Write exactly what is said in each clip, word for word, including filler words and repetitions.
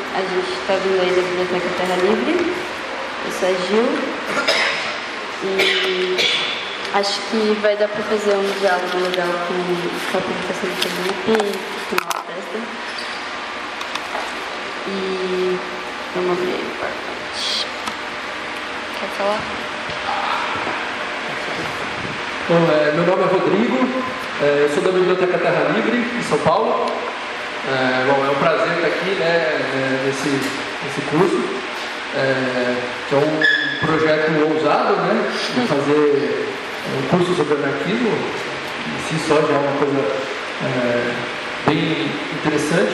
A gente está vindo aí da Biblioteca Terra Livre. Eu sou a Gil. E acho que vai dar para fazer um diálogo legal com a publicação do Felipe, com a festa. E vamos abrir aí o PowerPoint. Quer falar? Bom, é, meu nome é Rodrigo, é, eu sou da Biblioteca Terra Livre, em São Paulo. É, bom, é um prazer estar aqui, né, nesse, nesse curso, é, que é um projeto ousado, né, de fazer um curso sobre anarquismo. Em si só já é uma coisa é, bem interessante.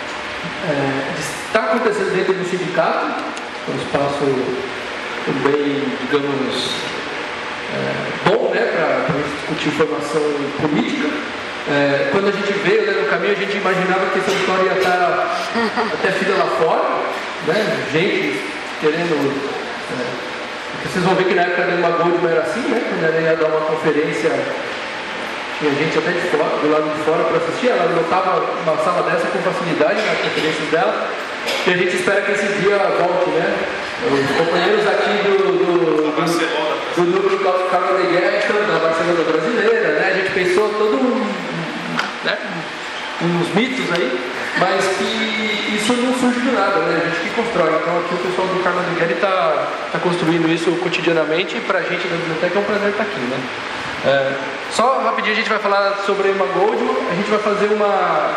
É, está acontecendo dentro do sindicato, um espaço também, digamos, é, bom, né, para discutir formação política. É, quando a gente veio, né, no caminho, a gente imaginava que essa história ia estar até fila lá fora, né, gente querendo... É, vocês vão ver que na época da Emma Goldman era assim, né, quando ela ia dar uma conferência, tinha gente até de fora, do lado de fora para assistir, ela lotava uma sala dessa com facilidade nas conferências dela, e a gente espera que esse dia volte, né. Os companheiros aqui do, do, do, do núcleo Carlos de Guerra estão na Barcelona brasileira, né, a gente pensou todo um... Né? uns mitos aí, mas que isso não surge do nada, né? A gente que constrói. Então aqui o pessoal do Carlos Miguel está tá construindo isso cotidianamente, e para a gente da biblioteca é um prazer estar aqui, né? É, só rapidinho a gente vai falar sobre a Emma Goldman, a gente vai fazer uma,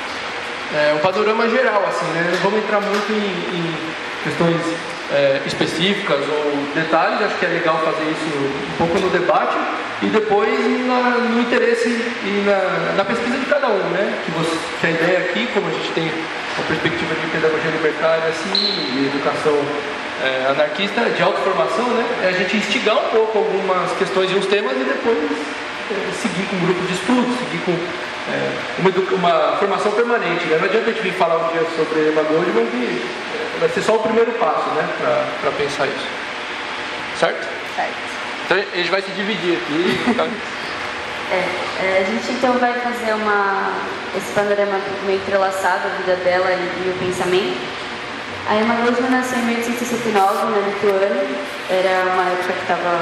é, um panorama geral, assim, né? Não vamos entrar muito em, em questões é, específicas ou detalhes, acho que é legal fazer isso um pouco no debate. E depois na, no interesse e na, na pesquisa de cada um, né? Que, você, que a ideia aqui, como a gente tem uma perspectiva de pedagogia libertária assim, e educação é, anarquista, de autoformação, né? É a gente instigar um pouco algumas questões e uns temas e depois é, seguir com um grupo de estudo, seguir com é, uma, uma formação permanente, né? Não adianta a gente vir falar um dia sobre Emma Goldman, que é, vai ser só o primeiro passo, né? Para pensar isso. Certo? Certo. Então a gente vai se dividir aqui. Tá? é, é, a gente então vai fazer uma, esse panorama meio entrelaçado, a vida dela e, e o pensamento. A Emma Goldman nasceu em mil oitocentos e sessenta e nove, na Lituânia. Era uma época que estava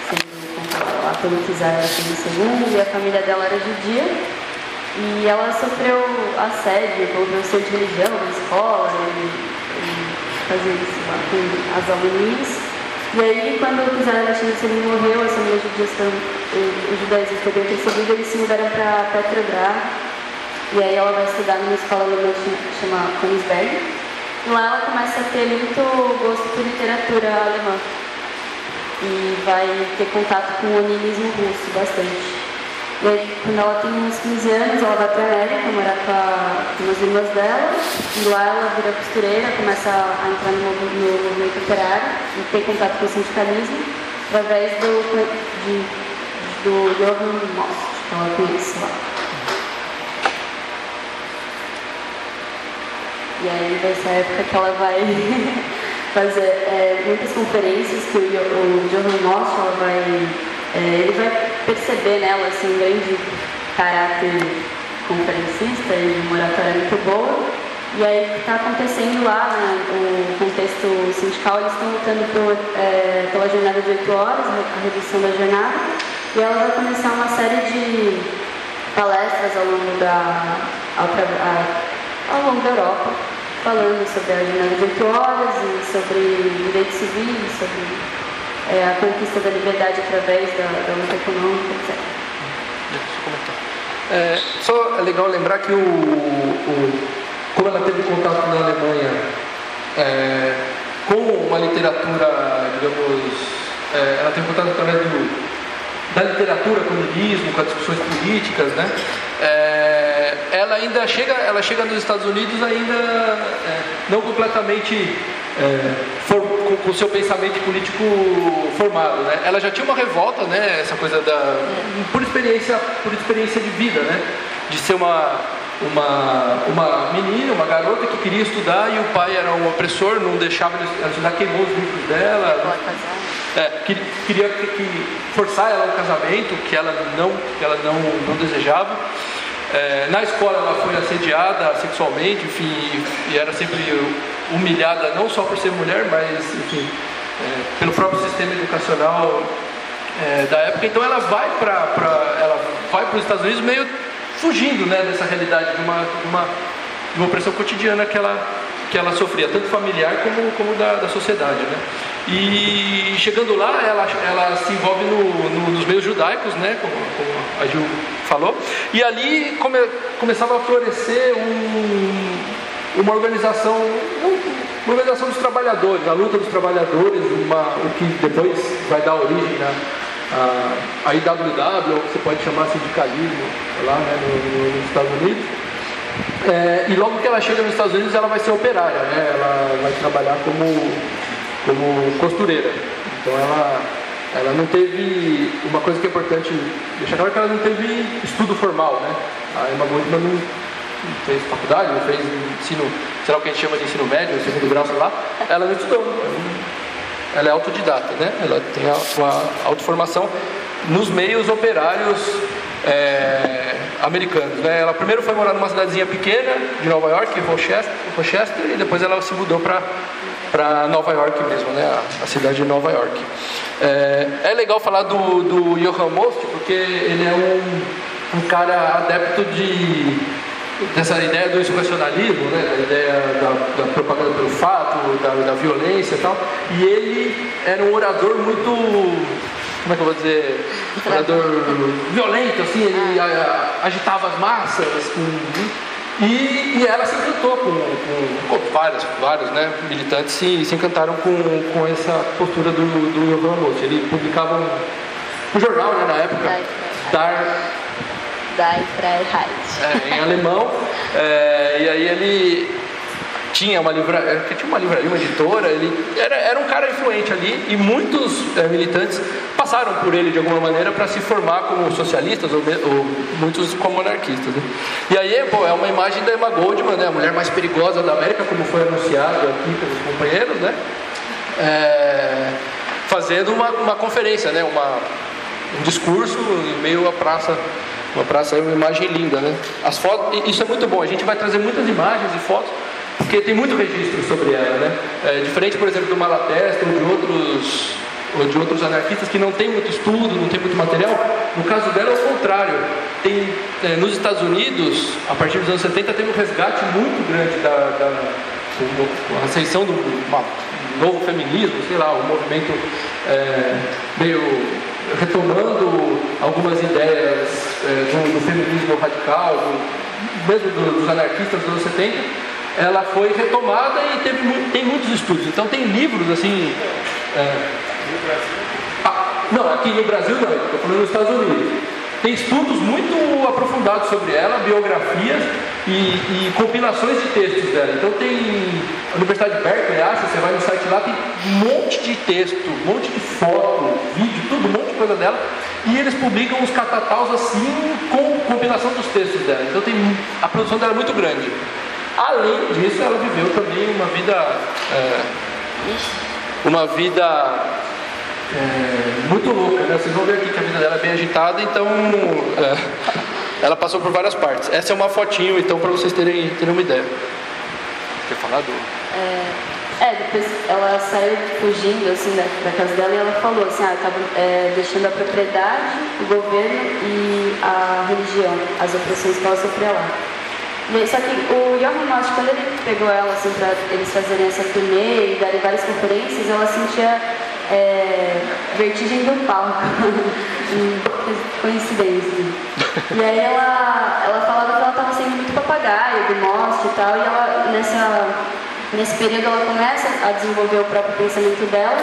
sendo lá pelo czar segundo, e a família dela era judia. E ela sofreu assédio, professor de religião na escola, e, e fazia isso lá com as aluninhas. E aí, quando o czar Alexandre morreu, as famílias judias foram, o judaísmo foi bem percebido, eles se mudaram para Petrograd. E aí ela vai estudar numa escola alemã que chama Königsberg. E lá ela começa a ter muito gosto por literatura alemã. E vai ter contato com o oninismo russo bastante. E aí, quando ela tem uns quinze anos, ela vai para a América, morar com, a, com as irmãs dela. E lá ela vira costureira, começa a entrar no, no movimento operário e ter contato com o sindicalismo através do, de, do Johann Most, que ela conhece lá. E aí, nessa época que ela vai fazer é, muitas conferências que o, o Johann Most, ela vai... É, ele vai perceber nela assim, um grande caráter conferencista e uma oratória muito boa. E aí o que está acontecendo lá, né, o contexto sindical, eles estão lutando por, é, pela jornada de oito horas, a redução da jornada, e ela vai começar uma série de palestras ao longo da, ao, a, ao longo da Europa, falando sobre a jornada de oito horas e sobre direitos civis, sobre... É, a conquista da liberdade através da, da luta econômica, etcétera. É, só é legal lembrar que o, o, como ela teve contato na Alemanha é, com uma literatura, digamos, é, ela teve contato através do, da literatura, com o comunismo, com as discussões políticas, né? É, ela ainda chega, ela chega nos Estados Unidos ainda é, não completamente é, for, com o seu pensamento político formado, né? Ela já tinha uma revolta, né? Essa coisa da por experiência, por experiência de vida, né? De ser uma uma uma menina, uma garota que queria estudar e o pai era um opressor, não deixava ela estudar, queimou os livros dela. É, que, queria que, que forçar ela ao casamento, que ela não, que ela não, não desejava. É, na escola ela foi assediada sexualmente, enfim, e, e era sempre humilhada não só por ser mulher, mas enfim, é, pelo próprio sistema educacional é, da época. Então ela vai para ela vai para os Estados Unidos meio fugindo, né, dessa realidade de uma, de uma, de uma opressão cotidiana que ela que ela sofria, tanto familiar como, como da, da sociedade, né? E chegando lá, ela, ela se envolve no, no, nos meios judaicos, né? Como, como a Gil falou, e ali come, começava a florescer um, uma organização, uma organização dos trabalhadores, a luta dos trabalhadores, uma, o que depois vai dar origem à I W W, ou que você pode chamar sindicalismo, lá, né, no, no, nos Estados Unidos. É, e logo que ela chega nos Estados Unidos, ela vai ser operária, né? Ela vai trabalhar como, como costureira. Então ela, ela não teve, uma coisa que é importante deixar claro, que ela não teve estudo formal, né? A Emma Goldman não fez faculdade, não fez ensino, sei lá o que a gente chama de ensino médio, segundo grau, sei lá. Ela não estudou, ela é autodidata, né? Ela tem a sua autoformação nos meios operários é, americanos, né? Ela primeiro foi morar numa cidadezinha pequena de Nova York, Rochester, Rochester, e depois ela se mudou para para Nova York mesmo, né? A, a cidade de Nova York. É, é legal falar do, do Johann Most, porque ele é um, um cara adepto de dessa ideia do insurrecionalismo, né? Da ideia da, da propaganda pelo fato, da, da violência e tal. E ele era um orador muito, como é que eu vou dizer, um orador violento, assim, ele a, agitava as massas, com, e, e ela se encantou com, com, com vários, vários né, militantes se, se encantaram com, com essa postura do, do Johann Most. Ele publicava um, um jornal, né, na época, Dar Die Freiheit, é, em alemão, é, e aí ele tinha uma livraria, tinha uma livraria, uma editora, ele era, era um cara influente ali, e muitos é, militantes passaram por ele de alguma maneira para se formar como socialistas, ou, ou muitos como anarquistas, né? E aí, pô, é uma imagem da Emma Goldman, né, a mulher mais perigosa da América, como foi anunciado aqui pelos companheiros, né, é, fazendo uma, uma conferência, né, uma, um discurso em meio à praça. Uma praça é uma imagem linda, né? As fotos, isso é muito bom, a gente vai trazer muitas imagens e fotos, porque tem muito registro sobre ela, né? É, diferente, por exemplo, do Malatesta ou de outros, ou de outros anarquistas que não tem muito estudo, não tem muito material. No caso dela é o contrário. Tem, é, nos Estados Unidos, a partir dos anos setenta, teve um resgate muito grande da, da do, a ascensão do uma, novo feminismo, sei lá, o um movimento é, meio retomando algumas ideias é, do, do feminismo radical, do, mesmo do, dos anarquistas dos anos setenta, ela foi retomada e teve muito, tem muitos estudos. Então tem livros assim. É, ah, não, aqui no Brasil não, estou falando nos Estados Unidos. Tem estudos muito aprofundados sobre ela, biografias e, e compilações de textos dela. Então tem a Universidade de Berkeley, acha, você vai no site lá, tem um monte de texto, um monte de foto, vídeo, tudo, um monte de coisa dela. E eles publicam os catataus assim, com compilação dos textos dela. Então tem, a produção dela é muito grande. Além disso, ela viveu também uma vida... É, uma vida... É, muito louca, né? Vocês vão ver aqui que a vida dela é bem agitada, então é, ela passou por várias partes. Essa é uma fotinho, então, para vocês terem, terem uma ideia. Quer falar do... É, é, depois ela saiu fugindo assim, da, da casa dela, e ela falou assim, ah, estava é, deixando a propriedade, o governo e a religião, as opressões que ela sofria lá. Só que o Johann Most, quando ele pegou ela assim, para eles fazerem essa turnê e darem várias conferências, ela sentia é, vertigem do palco. Coincidência. E aí ela, ela falava que ela estava sendo muito papagaio do Most e tal, e ela, nessa, nesse período ela começa a desenvolver o próprio pensamento dela.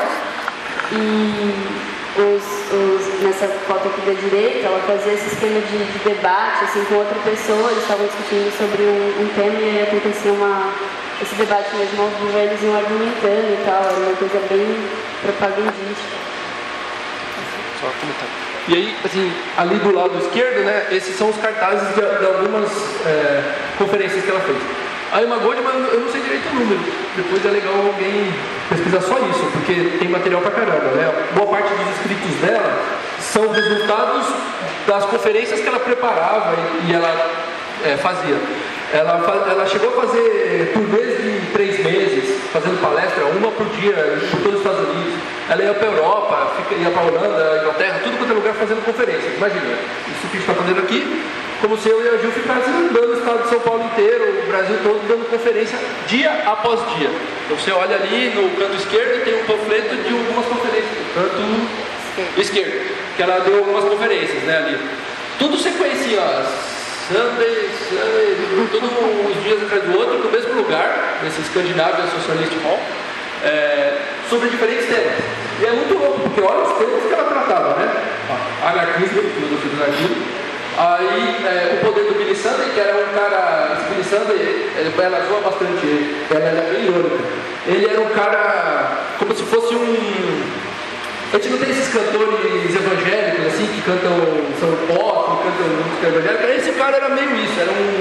E os, os, nessa foto aqui da direita, ela fazia esse esquema de, de debate assim, com outra pessoa, eles estavam discutindo sobre um, um tema e aí acontecia uma, esse debate mesmo ao vivo, eles iam argumentando e tal, era uma coisa bem propagandística. Só comentar. E aí, assim, ali do lado esquerdo, né, esses são os cartazes de, de algumas é, conferências que ela fez. A Emma Goldman, eu não sei direito o número, depois é legal alguém pesquisar só isso, porque tem material pra caramba, né? Boa parte dos escritos dela são resultados das conferências que ela preparava e, e ela é, fazia. Ela, ela chegou a fazer turnês de três meses, fazendo palestra, uma por dia, por todos os Estados Unidos. Ela ia para a Europa, fica, ia para a Holanda, Inglaterra, tudo quanto é lugar fazendo conferências. Imagina, isso que a gente está fazendo aqui, como se eu e a Gil ficassem andando o estado de São Paulo inteiro, o Brasil todo, dando conferência dia após dia. Então você olha ali no canto esquerdo, tem um panfleto de algumas conferências, no canto esquerdo, que ela deu algumas conferências, né, ali. Tudo sequência, ó. Sunday, Sunday, todos os dias atrás do outro, no mesmo lugar, nesse Scandinavian Socialist Hall, é, sobre diferentes temas. E é muito louco, porque olha os temas que ela tratava, né? Anarquismo, filosofia do anarquismo. Aí é, o poder do Billy Sunday, que era um cara. Esse Billy Sunday, ela zoa bastante ele, ela era bem irônica. Ele era um cara como se fosse um. A gente não tem esses cantores evangélicos assim, que cantam são pop, cantam música evangélica. Esse cara era meio isso, era um,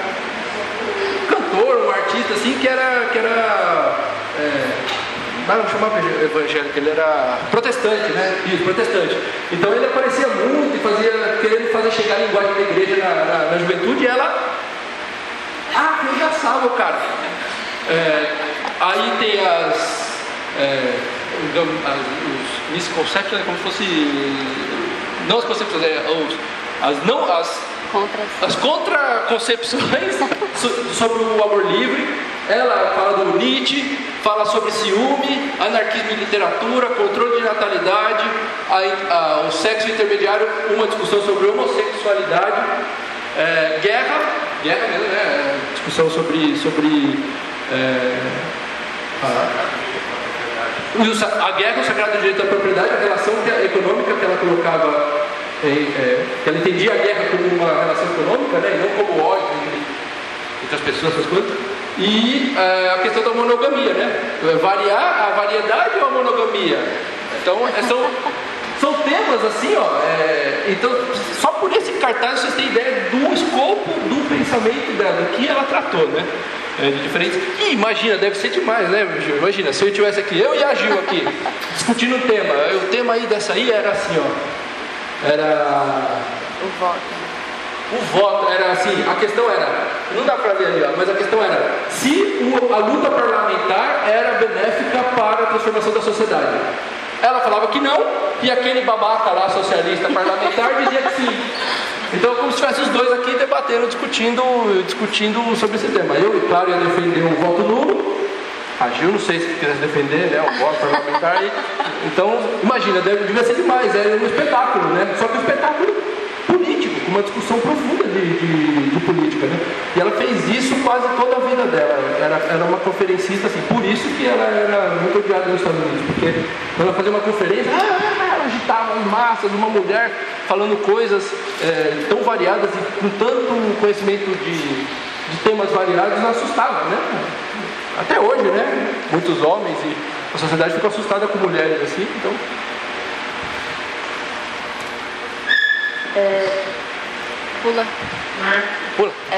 um cantor, um artista assim, que era, que era é, não chamava evangélico, ele era protestante, né? Isso, protestante. Então ele aparecia muito e fazia, querendo fazer chegar a linguagem da igreja na, na, na juventude, e ela ah, eu já salvo, cara. É, aí tem as é, os misconceptions, é como se fosse não as concepções, é, os, as não as Contras. as contraconcepções sobre o amor livre. Ela fala do Nietzsche, fala sobre ciúme, anarquismo em literatura, controle de natalidade, a, a, o sexo intermediário, uma discussão sobre homossexualidade, é, guerra, guerra mesmo, né? Discussão sobre, sobre é, a, a guerra, o sagrado direito da propriedade, a relação econômica que ela colocava, em, é, que ela entendia a guerra como uma relação econômica, né, e não como ódio entre, entre as pessoas, essas coisas. E é, a questão da monogamia, né? Variar a variedade ou a monogamia. Então, é, são, são temas assim, ó. É, então, só por esse cartaz vocês têm ideia do escopo do pensamento dela, do que ela tratou, né? É, de diferentes. E imagina, deve ser demais, né, Gil? Imagina, se eu estivesse aqui, eu e a Gil aqui, discutindo o tema. O tema aí dessa aí era assim, ó. Era. O voto. O voto era assim, a questão era, não dá para ver ali, ó, mas a questão era se o, a luta parlamentar era benéfica para a transformação da sociedade. Ela falava que não, e aquele babaca lá, socialista parlamentar, dizia que sim. Então, como se tivesse os dois aqui debatendo, discutindo, discutindo sobre esse tema. Eu, claro, ia defender um voto nulo. A Gil, não sei se quisesse defender, né, o voto parlamentar. E, então, imagina, deve, devia ser demais, era um espetáculo, né? Só que um espetáculo político, com uma discussão profunda de, de, de política, né? E ela fez isso quase toda a vida dela. Era, era uma conferencista, assim, por isso que ela era muito odiada nos Estados Unidos, porque quando ela fazia uma conferência, ah, ela agitava em massas, uma mulher falando coisas é, tão variadas e com tanto conhecimento de, de temas variados, não assustava, né? Até hoje, né? Muitos homens e a sociedade fica assustada com mulheres assim, então. É, pula. Pula. É.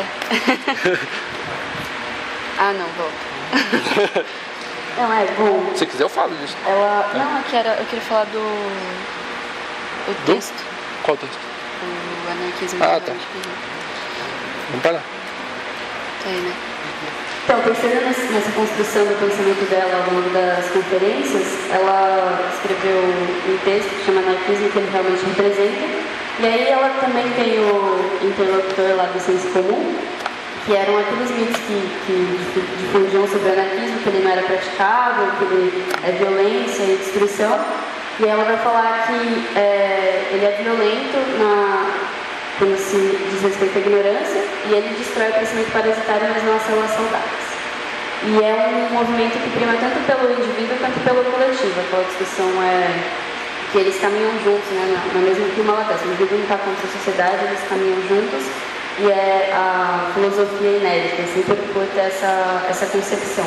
Ah, não, volta. Não, é bom. Se quiser eu falo disso. Ela. Não, aqui era. Eu queria falar do. O Do? texto. Qual texto? O anarquismo. Ah, tá. Vamos para lá. Tá aí, né? Então, pensando nessa construção do pensamento dela ao longo das conferências, ela escreveu um texto que chama Anarquismo, que ele realmente representa. E aí ela também tem o interlocutor lá do senso comum, que eram aqueles mitos que, que difundiam sobre o anarquismo, que ele não era praticável, que ele é violência e destruição. E ela vai falar que é, ele é violento na, quando se diz respeito à ignorância, e ele destrói o crescimento parasitário nas nossas células saudáveis. E é um movimento que prima tanto pelo indivíduo quanto pelo coletivo. Aquela discussão é que eles caminham juntos, né, na, na mesma que uma latência. O indivíduo não está contra a sociedade, eles caminham juntos, e é a filosofia inédita, sempre curta essa, essa concepção.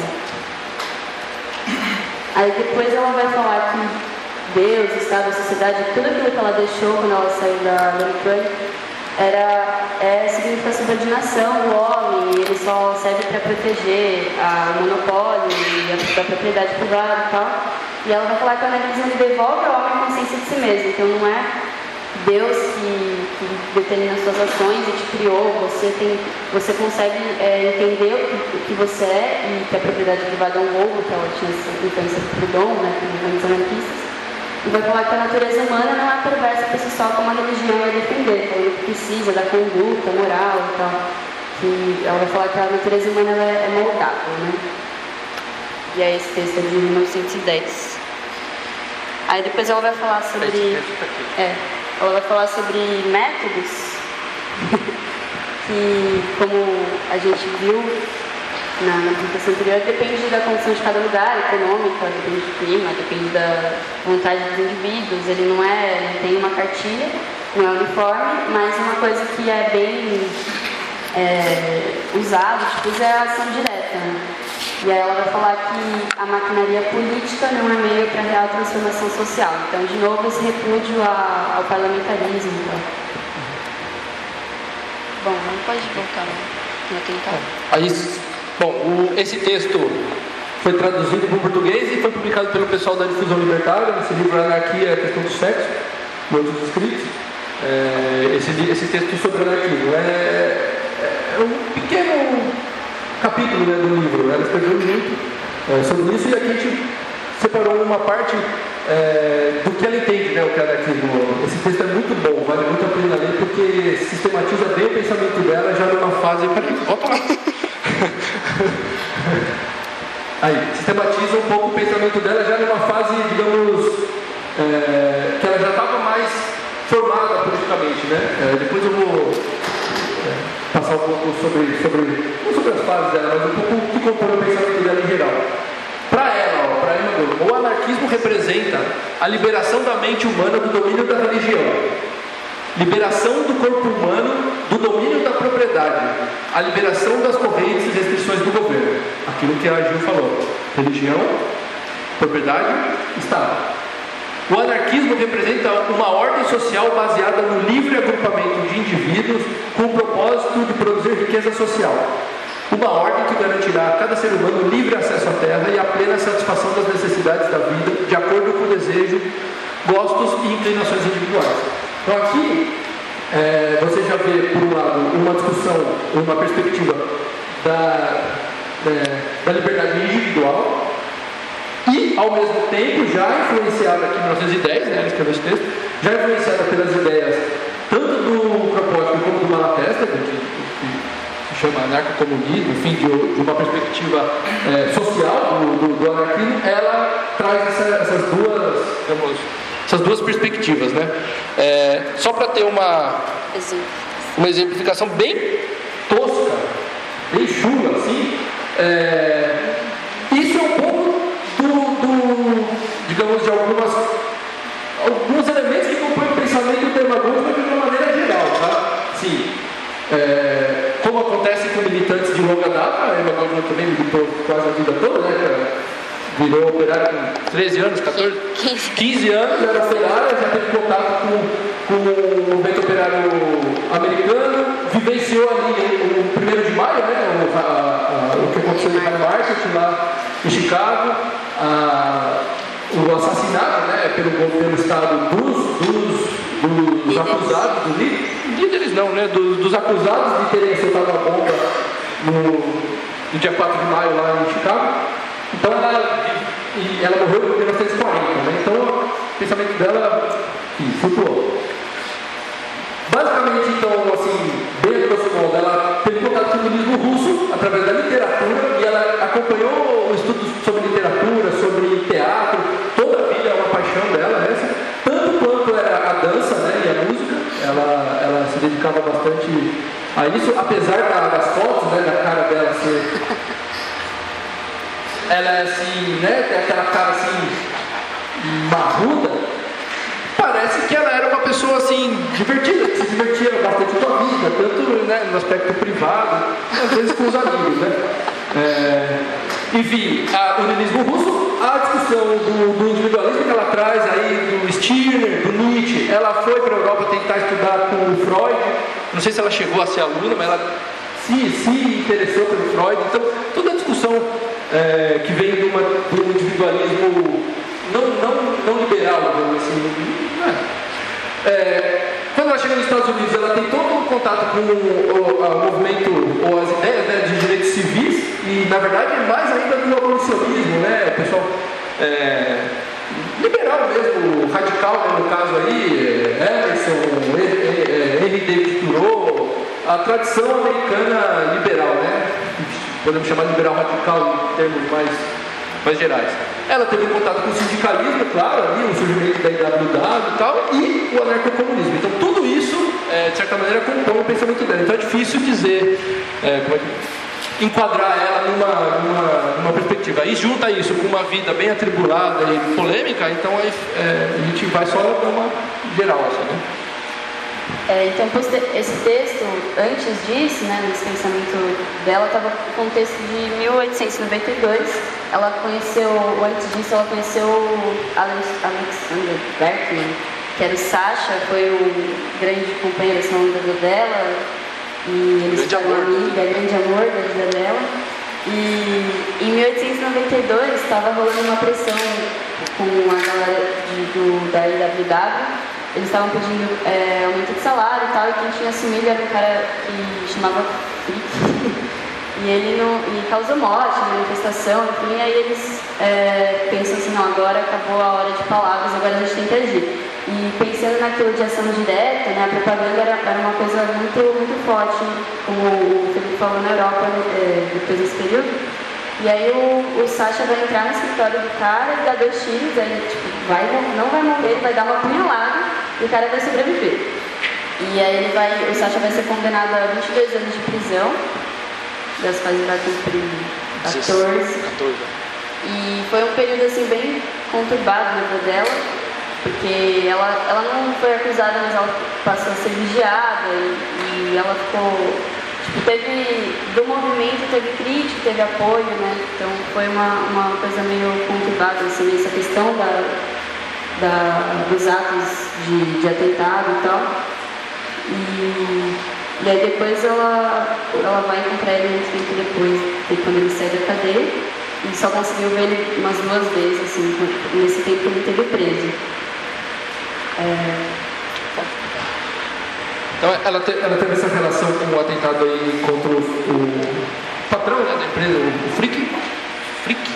Aí depois ela vai falar que Deus, o Estado, a sociedade, tudo aquilo que ela deixou quando ela saiu da Lituânia, era, é, significa subordinação do homem, ele só serve para proteger a, o monopólio e a, a propriedade privada e tal. E ela vai falar que o anarquismo devolve ao homem a consciência de si mesmo, então não é Deus que, que determina as suas ações e te criou, você, tem, você consegue é, entender o que, o que você é e que a propriedade privada é um roubo, que ela tinha essa influência do Proudhon, né, dos anarquistas, e vai falar que a natureza humana não é perversa por si só, como a religião vai defender, então ele precisa da conduta moral e tal, que ela vai falar que a natureza humana ela é, é moldável, né? E aí esse texto é de mil novecentos e dez. Aí depois ela vai falar sobre... É, ela vai falar sobre métodos que, como a gente viu na, na apresentação anterior, depende da condição de cada lugar, econômica, depende do clima, depende da vontade dos indivíduos. Ele não é, não tem uma cartilha, não é uniforme, mas uma coisa que é bem é, usado, tipo, é a ação direta, né? E aí ela vai falar que a maquinaria política não é meio para a real transformação social. Então, de novo, esse repúdio a, ao parlamentarismo. Então. Bom, não pode voltar, não tentar. Aí, bom, o, esse texto foi traduzido para o português e foi publicado pelo pessoal da Difusão Libertária, nesse livro Anarquia, a Questão do Sexo, em outros escritos. É, esse, esse texto sobre anarquismo é, é um pequeno capítulo, né, do livro. Ela escreveu muito é, sobre isso, e aqui a gente separou uma parte é, do que ela entende, né, o que é anarquismo. Esse texto é muito bom, vale muito a pena ler, porque sistematiza bem o pensamento dela já numa fase... Peraí, volta lá! Aí, sistematiza um pouco o pensamento dela já numa fase, digamos, é, que ela já estava mais formada politicamente, né? É, depois eu vou é, passar um pouco sobre, sobre, não sobre as fases dela, mas um pouco o que compõe o pensamento dela em geral. Para ela, para Emma Goldman, o anarquismo representa a liberação da mente humana do domínio da religião, liberação do corpo humano do domínio da propriedade, a liberação das correntes e restrições do governo. Aquilo que a Gil falou: religião, propriedade, Estado. O anarquismo representa uma ordem social baseada no livre agrupamento de indivíduos com o propósito de produzir riqueza social. Uma ordem que garantirá a cada ser humano livre acesso à terra e a plena satisfação das necessidades da vida, de acordo com o desejo, gostos e inclinações individuais. Então aqui, é, você já vê, por um lado, uma discussão, uma perspectiva da, é, da liberdade individual, e, ao mesmo tempo, já influenciada aqui em mil novecentos e dez, né, ela escreveu esse texto, já influenciada pelas ideias tanto do Kropotkin como do Malatesta, que, que se chama anarcocomunismo, enfim, de, de uma perspectiva é, social do, do, do anarquismo, ela traz essa, essas duas, digamos, essas duas perspectivas, né? É, só para ter uma, uma exemplificação bem tosca, bem chula, assim, é, isso é um pouco do, do, digamos, de algumas, alguns elementos que compõem o pensamento demagógico de uma maneira geral, tá? Sim. É, como acontece com militantes de longa data, a Emma Goldman também militou quase a vida toda, né? Virou operária com treze anos, catorze, quinze anos, era operária, já teve contato com, com o movimento operário americano, vivenciou ali o primeiro de maio, né, o, a, a, o que aconteceu em High Market, lá em Chicago, a, o assassinato, né, pelo, pelo Estado dos, dos, dos acusados, dos líderes, líderes não, né, dos, dos acusados de terem soltado a bomba no, no dia quatro de maio lá em Chicago. Então ela, e ela morreu em mil novecentos e quarenta, né? Então o pensamento dela flutuou. Basicamente, então, assim, bem grosso modo, ela teve contato com o comunismo russo através da literatura, e ela acompanhou estudos sobre literatura, sobre teatro, toda a vida é uma paixão dela essa, tanto quanto era a dança, né, e a música. Ela, ela se dedicava bastante a isso, apesar da, das fotos, né, da cara dela ser... Ela é assim, né, tem aquela cara assim, marruda. Parece que ela era uma pessoa assim, divertida, que se divertia bastante com a vida, tanto, né, no aspecto privado, às vezes com os amigos, né. É, enfim, a, o niilismo russo, a discussão do, do individualismo que ela traz aí, do Stirner, do Nietzsche. Ela foi para a Europa tentar estudar com o Freud, não sei se ela chegou a ser aluna, mas ela se, se interessou pelo Freud. Então, toda a discussão É, que vem de, uma, de um individualismo não, não, não liberal, assim, É, quando ela chega nos Estados Unidos, ela tem todo um contato com o, o, o movimento, ou as ideias, né, de direitos civis, e na verdade mais ainda do abolicionismo, né, o pessoal é, liberal mesmo, radical, né, no caso aí, Emerson, Henry David Thoreau, a tradição americana liberal, né, podemos chamar de liberal radical em termos mais, mais gerais. Ela teve um contato com o sindicalismo, claro, ali, o surgimento da I W W e tal, e o anarcocomunismo. Então, tudo isso, é, de certa maneira, compõe o pensamento dela. Então, é difícil dizer, é, como é que, enquadrar ela numa, numa, numa perspectiva. E junta isso com uma vida bem atribulada e polêmica, então aí, é, a gente vai só dar uma geral, assim, né? É, então, esse texto, antes disso, né, nesse pensamento dela, estava no contexto de mil oitocentos e noventa e dois. Ela conheceu, antes disso, ela conheceu Alexander Berkman, que era o Sacha, foi o grande companheiro da vida dela, e eles foram amiga, grande amor da vida dela. E em mil oitocentos e noventa e dois estava rolando uma pressão com a galera de, do, da I W W. Eles estavam pedindo é, aumento de salário e tal, e quem tinha assumido era um cara que chamava Frick, e ele não, e causou morte, manifestação, enfim, aí eles é, pensam assim, não, agora acabou a hora de palavras, agora a gente tem que agir. E pensando naquilo de ação direta, né, a propaganda era, era uma coisa muito, muito forte, como o Felipe falou na Europa, é, depois desse período. E aí o, o Sacha vai entrar no escritório do cara e dá dois tiros, aí tipo, vai, não vai morrer, ele vai dar uma punhalada e o cara vai sobreviver. E aí ele vai, o Sacha vai ser condenado a vinte e dois anos de prisão, das quais ele vai cumprir quatorze. E foi um período assim bem conturbado na vida dela, porque ela, ela não foi acusada, mas ela passou a ser vigiada e, e ela ficou... Teve, do movimento teve crítica, teve apoio, né? Então foi uma, uma coisa meio conturbada, assim, essa questão da, da, dos atos de, de atentado e tal. E, e aí depois ela, ela vai encontrar ele muito tempo depois, quando ele sai da cadeia, e só conseguiu ver ele umas duas vezes, assim, nesse tempo que ele esteve preso. É... Então ela, te, ela teve essa relação com o atentado aí contra o, o patrão, né, da empresa, o, o Frick. Frick.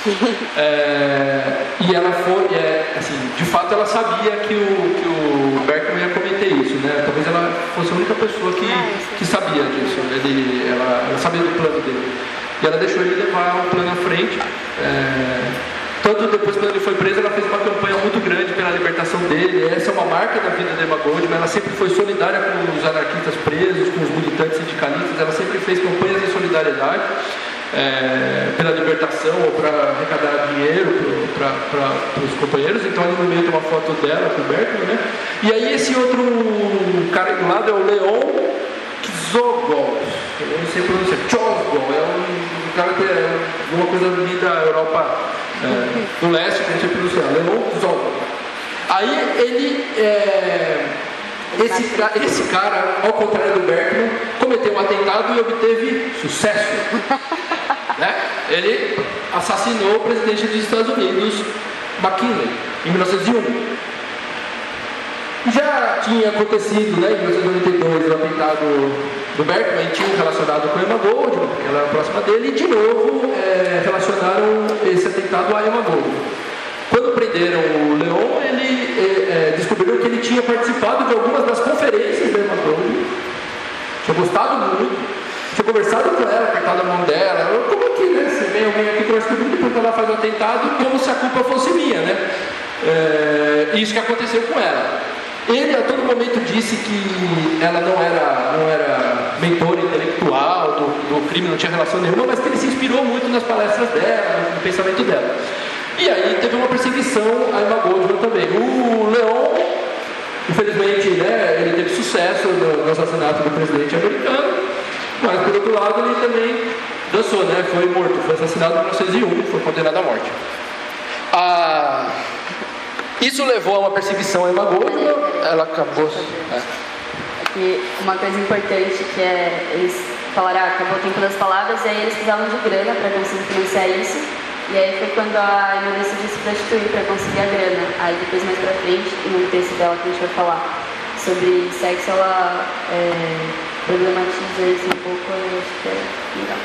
É, e ela foi, é, assim, de fato ela sabia que o, que o Berkman ia cometer isso, né? Talvez ela fosse a única pessoa que, que sabia disso. Ele, ela, ela sabia do plano dele. E ela deixou ele levar o plano à frente. É, Tanto depois, quando ele foi preso, ela fez uma campanha muito grande pela libertação dele. Essa é uma marca da vida da Emma Goldman. Ela sempre foi solidária com os anarquistas presos, com os militantes sindicalistas. Ela sempre fez campanhas de solidariedade é, pela libertação ou para arrecadar dinheiro para os companheiros. Então, ali no meio tem uma foto dela com o Berkman, né? E aí, esse outro cara do lado é o Leon Czogol. Eu não sei pronunciar. Czogol. É um cara que é uma coisa ali da Europa... É, do leste, que a gente pronuncia, Leon Czogol. Aí ele, é, esse, esse cara, ao contrário do Berkman, cometeu um atentado e obteve sucesso. Né? Ele assassinou o presidente dos Estados Unidos, McKinley, em mil novecentos e um. Já tinha acontecido, né, em mil novecentos e noventa e dois, o atentado do Berkman, e tinha relacionado com a Emma Goldman, porque ela era próxima dele, e de novo é, relacionaram esse atentado à Emma Goldman. Quando prenderam o Leon, ele é, é, descobriram que ele tinha participado de algumas das conferências da Emma Goldman, tinha gostado muito, tinha conversado com ela, apertado a mão dela, ela, como aqui, né, você vem alguém aqui para descobrir, depois ela faz o atentado, como se a culpa fosse minha, né? É, isso que aconteceu com ela. Ele a todo momento disse que ela não era, não era mentora intelectual do, do crime, não tinha relação nenhuma, mas que ele se inspirou muito nas palestras dela, no pensamento dela. E aí teve uma perseguição a Emma Goldman também. O Leon, infelizmente, né, ele teve sucesso no, no assassinato do presidente americano, mas por outro lado ele também dançou, né, foi morto, foi assassinado em mil novecentos e um, foi condenado à morte. Ah... Isso levou a uma perseguição a Emma Goldman, ela acabou... É. Aqui, uma coisa importante que é, eles falaram, ah, acabou o tempo das palavras, e aí eles precisavam de grana para conseguir financiar isso, E aí foi quando a Emma decidiu se prostituir para conseguir a grana. Aí depois mais pra frente, no texto dela que a gente vai falar sobre sexo, ela é, problematiza isso um pouco, eu acho que é legal.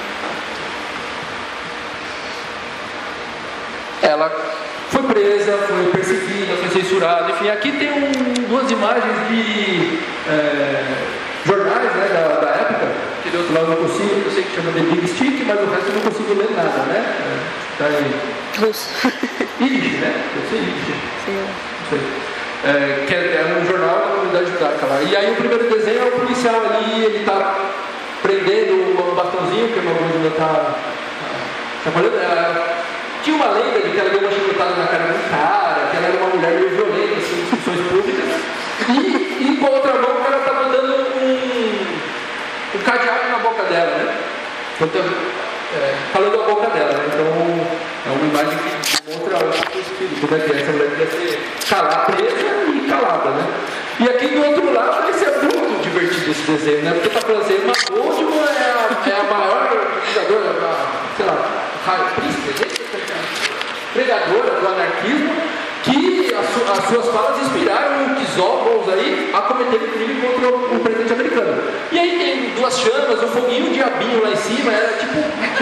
Ela foi presa, foi perseguida, foi censurada, enfim, aqui tem um, duas imagens de é, jornais, né, da, da época, que do outro lado eu não consigo, eu sei que chama de Big Stick, mas o resto eu não consigo ler nada, né? Tá aí. Russo. Yiddish, né? Eu sei Yiddish. Sim. Não sei. É, que é, é um jornal da comunidade judaica lá. E aí o primeiro desenho é o policial ali, ele tá prendendo um bastãozinho, que a Magulha está trabalhando. É, tinha uma lenda de que ela deu uma chicotada na cara do cara, que ela era uma mulher meio violenta, assim, em discussões públicas. E, e com a outra mão o cara estava dando um, um cadeado na boca dela, né? Então, é, falando a boca dela, né? Então é uma imagem que mostra como é que é essa mulher devia ser calada, presa e calada, né? E aqui do outro lado esse é muito divertido esse desenho, né? Porque tá falando assim, uma Goldman é a, é a maior jogadora, sei lá, príncipe, pregadora do anarquismo, que as, su, as suas falas inspiraram o Kizobos aí a cometer crime contra o, o presidente americano. E aí tem duas chamas, um foguinho, um diabinho lá em cima, era tipo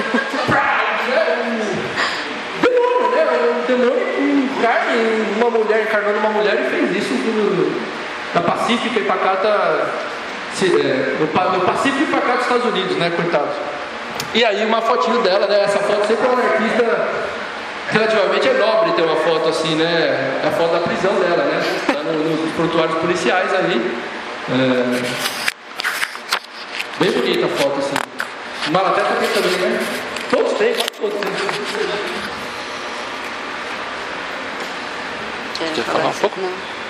um demônio, né? Um demônio com carne, uma mulher encarnando uma mulher e fez isso no, na Pacífica e Pacata, se, é, no, no Pacífico e Pacata dos Estados Unidos, né? Coitados. E aí uma fotinho dela, né? Essa foto sempre é um anarquista. Relativamente é nobre ter uma foto assim, né? É a foto da prisão dela, né? Tá no, nos prontuários policiais ali. É... Bem bonita a foto assim. O Malaté também também, né? Todos têm, todos têm. Quer falar um pouco? Não.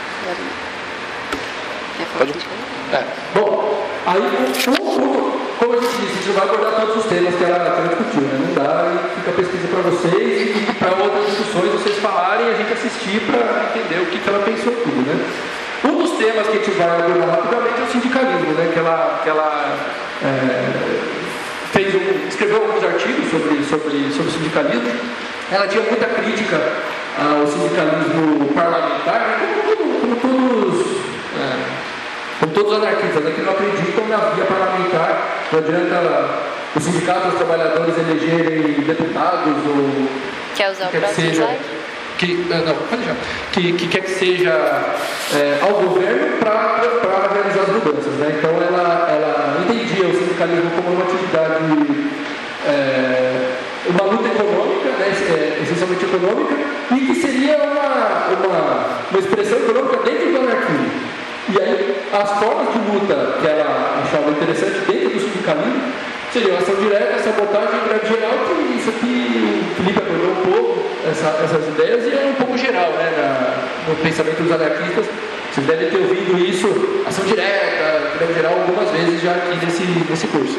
Quer falar Pode. É. Bom, aí o, o, como a gente disse, a gente não vai abordar todos os temas que ela, que ela discutiu, né? Não dá, e fica a pesquisa para vocês e para outras discussões vocês falarem e a gente assistir para entender o que, que ela pensou tudo, né? Um dos temas que a gente vai abordar rapidamente é o sindicalismo, né? Que ela, que ela é, fez um, escreveu alguns artigos sobre, sobre, sobre o sindicalismo. Ela tinha muita crítica ao sindicalismo parlamentar, como, como todos... É, como todos os anarquistas, né, que não acreditam na via parlamentar, não adianta os sindicatos, os trabalhadores elegerem deputados ou quer usar que o quer que seja, que, não, pode já, que, que quer que seja é, ao governo para realizar as mudanças, né? Então ela, ela entendia o sindicalismo como uma atividade, é, uma luta econômica, né, essencialmente econômica, e que seria uma, uma, uma expressão econômica dentro do anarquismo. E aí, as formas de luta que ela achava interessante dentro do sindicalismo seriam ação direta, sabotagem, greve geral, que isso aqui o Felipe abordou um pouco, essa, essas ideias, e é um pouco geral, né, na, no pensamento dos anarquistas. Vocês devem ter ouvido isso, ação direta, greve geral, algumas vezes já aqui nesse, nesse curso.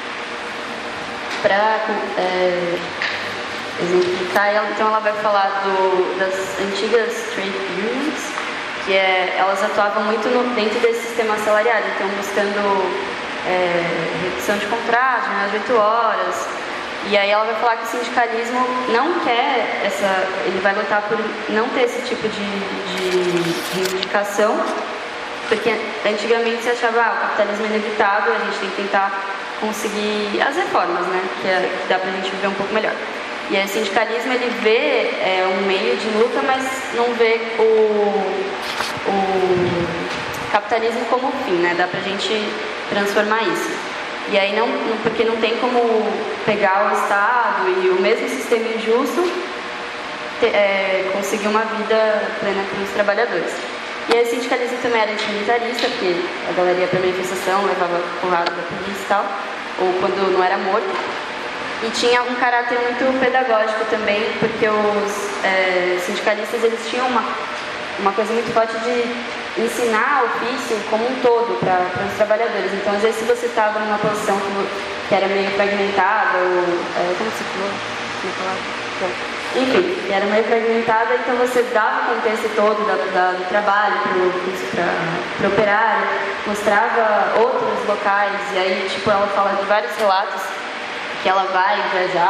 Para é, exemplificar, ela, então ela vai falar do, das antigas trade unions, que é, elas atuavam muito no, dentro desse sistema assalariado, então buscando é, redução de contrato, né, de oito horas. E aí ela vai falar que o sindicalismo não quer essa, ele vai lutar por não ter esse tipo de, de reivindicação, porque antigamente se achava, ah, o capitalismo é inevitável, a gente tem que tentar conseguir as reformas, né, que, é, que dá pra gente viver um pouco melhor. E aí o sindicalismo, ele vê é, um meio de luta, mas não vê o, o capitalismo como fim, né? Dá pra gente transformar isso. E aí, não, porque não tem como pegar o Estado e o mesmo sistema injusto te, é, conseguir uma vida plena para os trabalhadores. E aí o sindicalismo também era antimilitarista, porque a galera ia pra manifestação, levava porrada da polícia e tal, ou quando não era morto. E tinha um caráter muito pedagógico também, porque os é, sindicalistas, eles tinham uma, uma coisa muito forte de ensinar o ofício como um todo para os trabalhadores. Então, às vezes, se você estava numa posição que, que era meio fragmentada, ou... É, como se falou? Enfim, que era meio fragmentada, então você dava o contexto todo da, da, do trabalho para o operário, mostrava outros locais, e aí, tipo, ela fala de vários relatos que ela vai viajar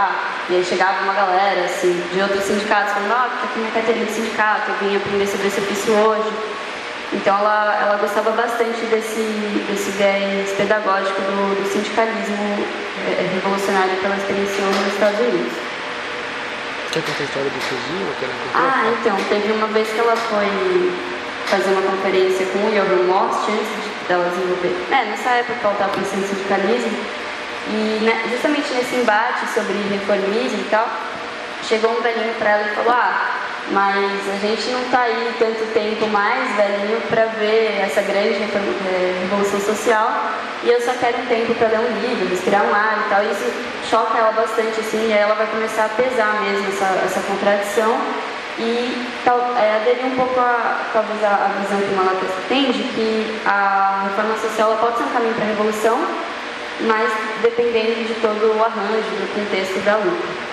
E aí chegava uma galera, assim, de outros sindicatos, falando, ó, oh, aqui minha carteirinha de sindicato, eu vim aprender sobre esse ofício hoje. Então ela, ela gostava bastante desse, desse viés pedagógico do, do sindicalismo é, revolucionário que ela experienciou nos Estados Unidos. Quer contar a história do fuzil? Ah, então, teve uma vez que ela foi fazer uma conferência com o Johann Most, antes dela desenvolver. É, nessa época ela estava pensando em sindicalismo, e né, justamente nesse embate sobre reformismo e tal, chegou um velhinho para ela e falou, ah, mas a gente não está aí tanto tempo mais, velhinho, para ver essa grande revolução social, e eu só quero um tempo para ler um livro, respirar um ar e tal. E isso choca ela bastante, assim, e aí ela vai começar a pesar mesmo essa, essa contradição e tal, é, aderir um pouco a, talvez a, a visão que o Malaquias tem de que a reforma social ela pode ser um caminho para a revolução, mas dependendo de todo o arranjo, do contexto da luta.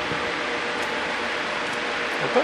Opa.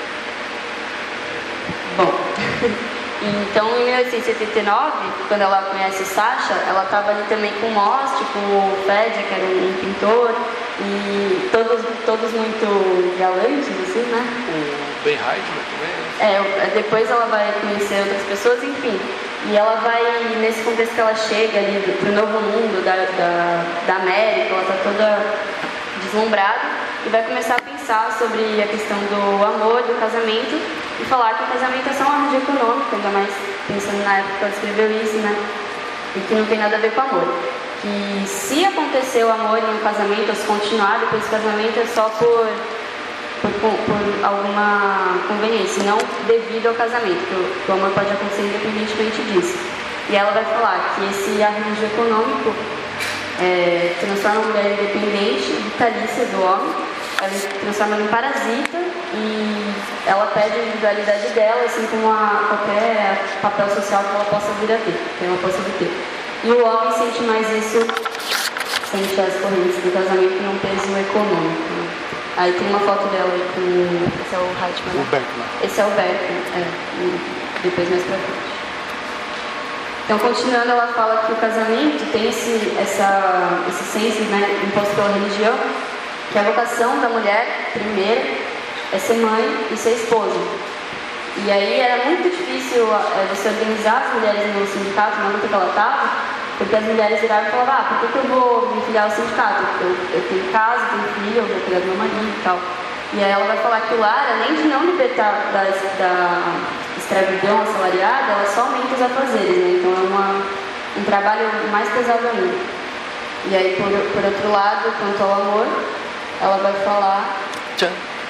Bom, então em mil oitocentos e setenta e nove, quando ela conhece o Sacha, ela estava ali também com o Most, com o Fedja, que era um pintor, e todos, todos muito galantes, assim, né? O Ben Heidman também, né? É, depois ela vai conhecer outras pessoas, enfim. E ela vai, nesse contexto que ela chega ali pro novo mundo da, da, da América, ela está toda deslumbrada e vai começar a pensar sobre a questão do amor, do casamento, e falar que o casamento é só um arranjo econômico, ainda mais pensando na época que ela escreveu isso, né? E que não tem nada a ver com amor. Que se acontecer o amor em um casamento, ou se continuar depois do casamento, é só por, por, por alguma conveniência, não devido ao casamento, que o, que o amor pode acontecer independentemente disso. E ela vai falar que esse arranjo econômico é, transforma a mulher independente, vitalícia do homem, ela se transforma em parasita e ela perde a individualidade dela, assim como a, qualquer papel social que ela possa vir a ter, que ela possa ter. E o homem sente mais isso, sente as correntes do casamento num peso econômico. Né? Aí tem uma foto dela aí com. Esse é o Heitman, né? O Berkman. Esse é o Berkman, é. Depois mais pra frente. Então, continuando, ela fala que o casamento tem esse, essa, esse senso, né, imposto pela religião, que a vocação da mulher, primeira, é ser mãe e ser esposa. E aí era muito difícil é, você organizar as mulheres no sindicato, na luta que ela estava, porque as mulheres viravam e falavam, ah, por que, que eu vou me filiar ao sindicato? Eu, eu tenho casa, tenho filho, eu vou cuidar do meu marido e tal. E aí ela vai falar que o lar, além de não libertar da, da escravidão assalariada, ela só aumenta os afazeres, né? Então é uma, um trabalho mais pesado ainda. E aí, por, por outro lado, quanto ao amor, ela vai falar... Tchau.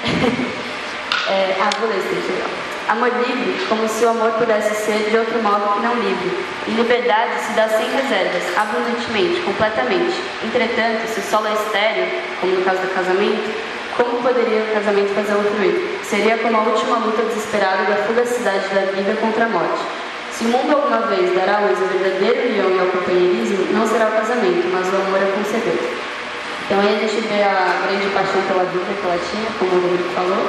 é, ah, vou ler esse texto legal. Amor livre, como se o amor pudesse ser de outro modo que não livre. E liberdade se dá sem reservas, abundantemente, completamente. Entretanto, se o solo é estéril, como no caso do casamento, como poderia o casamento fazê-lo fluir? Seria como a última luta desesperada da fugacidade da vida contra a morte. Se o mundo alguma vez dará luz ao verdadeiro união e ao companheirismo, não será o casamento, mas o amor a conceder. Então aí a gente vê a grande paixão pela vida que ela tinha, como o Rodrigo falou.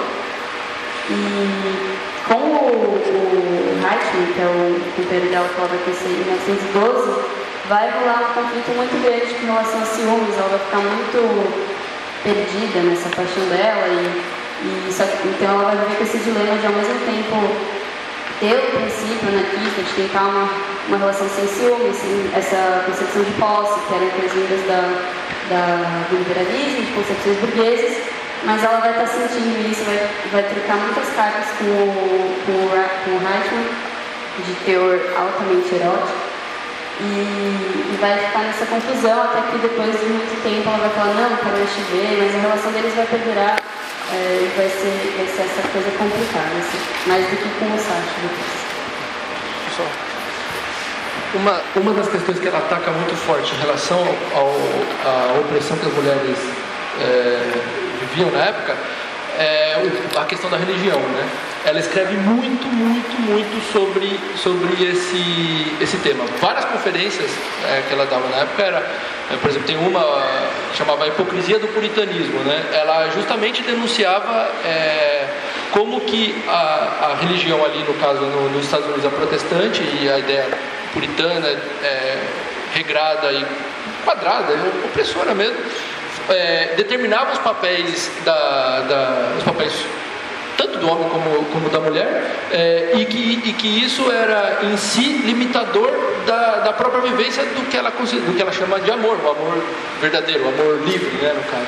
E com o, o Heitman, que é o companheiro dela que ela vai conhecer em mil novecentos e doze, vai rolar um conflito muito grande com relação a ciúmes. Ela vai ficar muito perdida nessa paixão dela e, e só, então ela vai viver com esse dilema de ao mesmo tempo ter o princípio anarquista de tentar uma, uma relação sem ciúmes, sem essa concepção de posse, que eram coisas vindas da, da, do liberalismo, de concepções burguesas, mas ela vai estar sentindo isso, vai, vai trocar muitas cartas com o, com o, com o Heitman, de teor altamente erótico, e, e vai ficar nessa confusão até que depois de muito tempo ela vai falar, não, não quero mais te ver, mas a relação deles vai perdurar. É, vai, ser, vai ser essa coisa complicada, assim, mais do que com o Sacha depois. Só. Uma, uma das questões que ela ataca muito forte em relação ao, ao, à opressão que as mulheres é, viviam na época é o, a questão da religião, né? Ela escreve muito, muito, muito sobre, sobre esse, esse tema. Várias conferências é, que ela dava na época, era, é, por exemplo, tem uma que chamava A Hipocrisia do Puritanismo, né? Ela justamente denunciava é, como que a, a religião ali, no caso, no, nos Estados Unidos, a protestante e a ideia puritana, é, regrada e quadrada, opressora mesmo, é, determinava os papéis, da, da, os papéis tanto do homem como, como da mulher, é, e, que, e que isso era em si limitador da, da própria vivência do que, ela, do que ela chama de amor, o amor verdadeiro, o amor livre, né, no caso.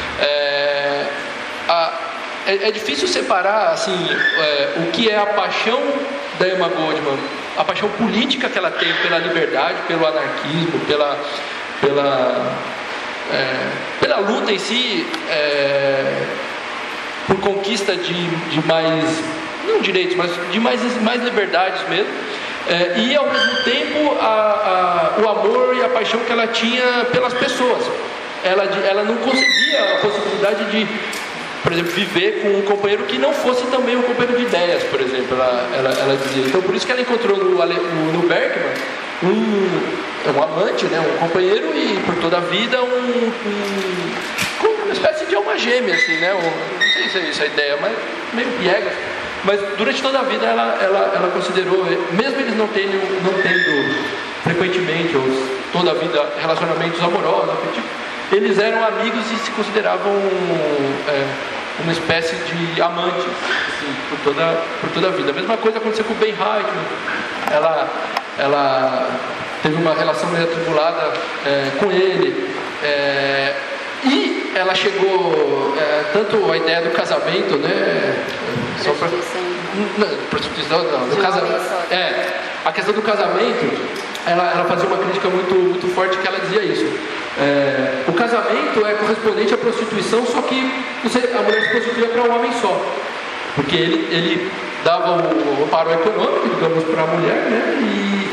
É, a, é, é difícil separar assim, é, o que é a paixão da Emma Goldman, a paixão política que ela tem pela liberdade, pelo anarquismo, pela, pela, é, pela luta em si, é, por conquista de, de mais, não direitos, mas de mais, mais liberdades mesmo, é, e ao mesmo tempo a, a, o amor e a paixão que ela tinha pelas pessoas. Ela, ela não concebia a possibilidade de, por exemplo, viver com um companheiro que não fosse também um companheiro de ideias, por exemplo, ela, ela, ela dizia. Então por isso que ela encontrou no, no, no Berkman um, um amante, né, um companheiro, e por toda a vida um, um, uma espécie de alma gêmea, assim, né, um, não sei se é isso a ideia, mas meio piegas. Mas durante toda a vida ela, ela, ela considerou, mesmo eles não tendo, não tendo frequentemente ou toda a vida relacionamentos amorosos, afetivos, eles eram amigos e se consideravam é, uma espécie de amantes, assim, por, toda, por toda a vida. A mesma coisa aconteceu com o Ben Heitman. Ela, ela teve uma relação meio atribulada é, com ele. É, e ela chegou, é, tanto a ideia do casamento, né? Só pra, não, prostituição não, do casamento. É, a questão do casamento, ela, ela fazia uma crítica muito, muito forte, que ela dizia isso. É, o casamento é correspondente à prostituição, só que você, a mulher se prostituía para um homem só, porque ele, ele dava o amparo econômico, digamos, para a mulher, né? E,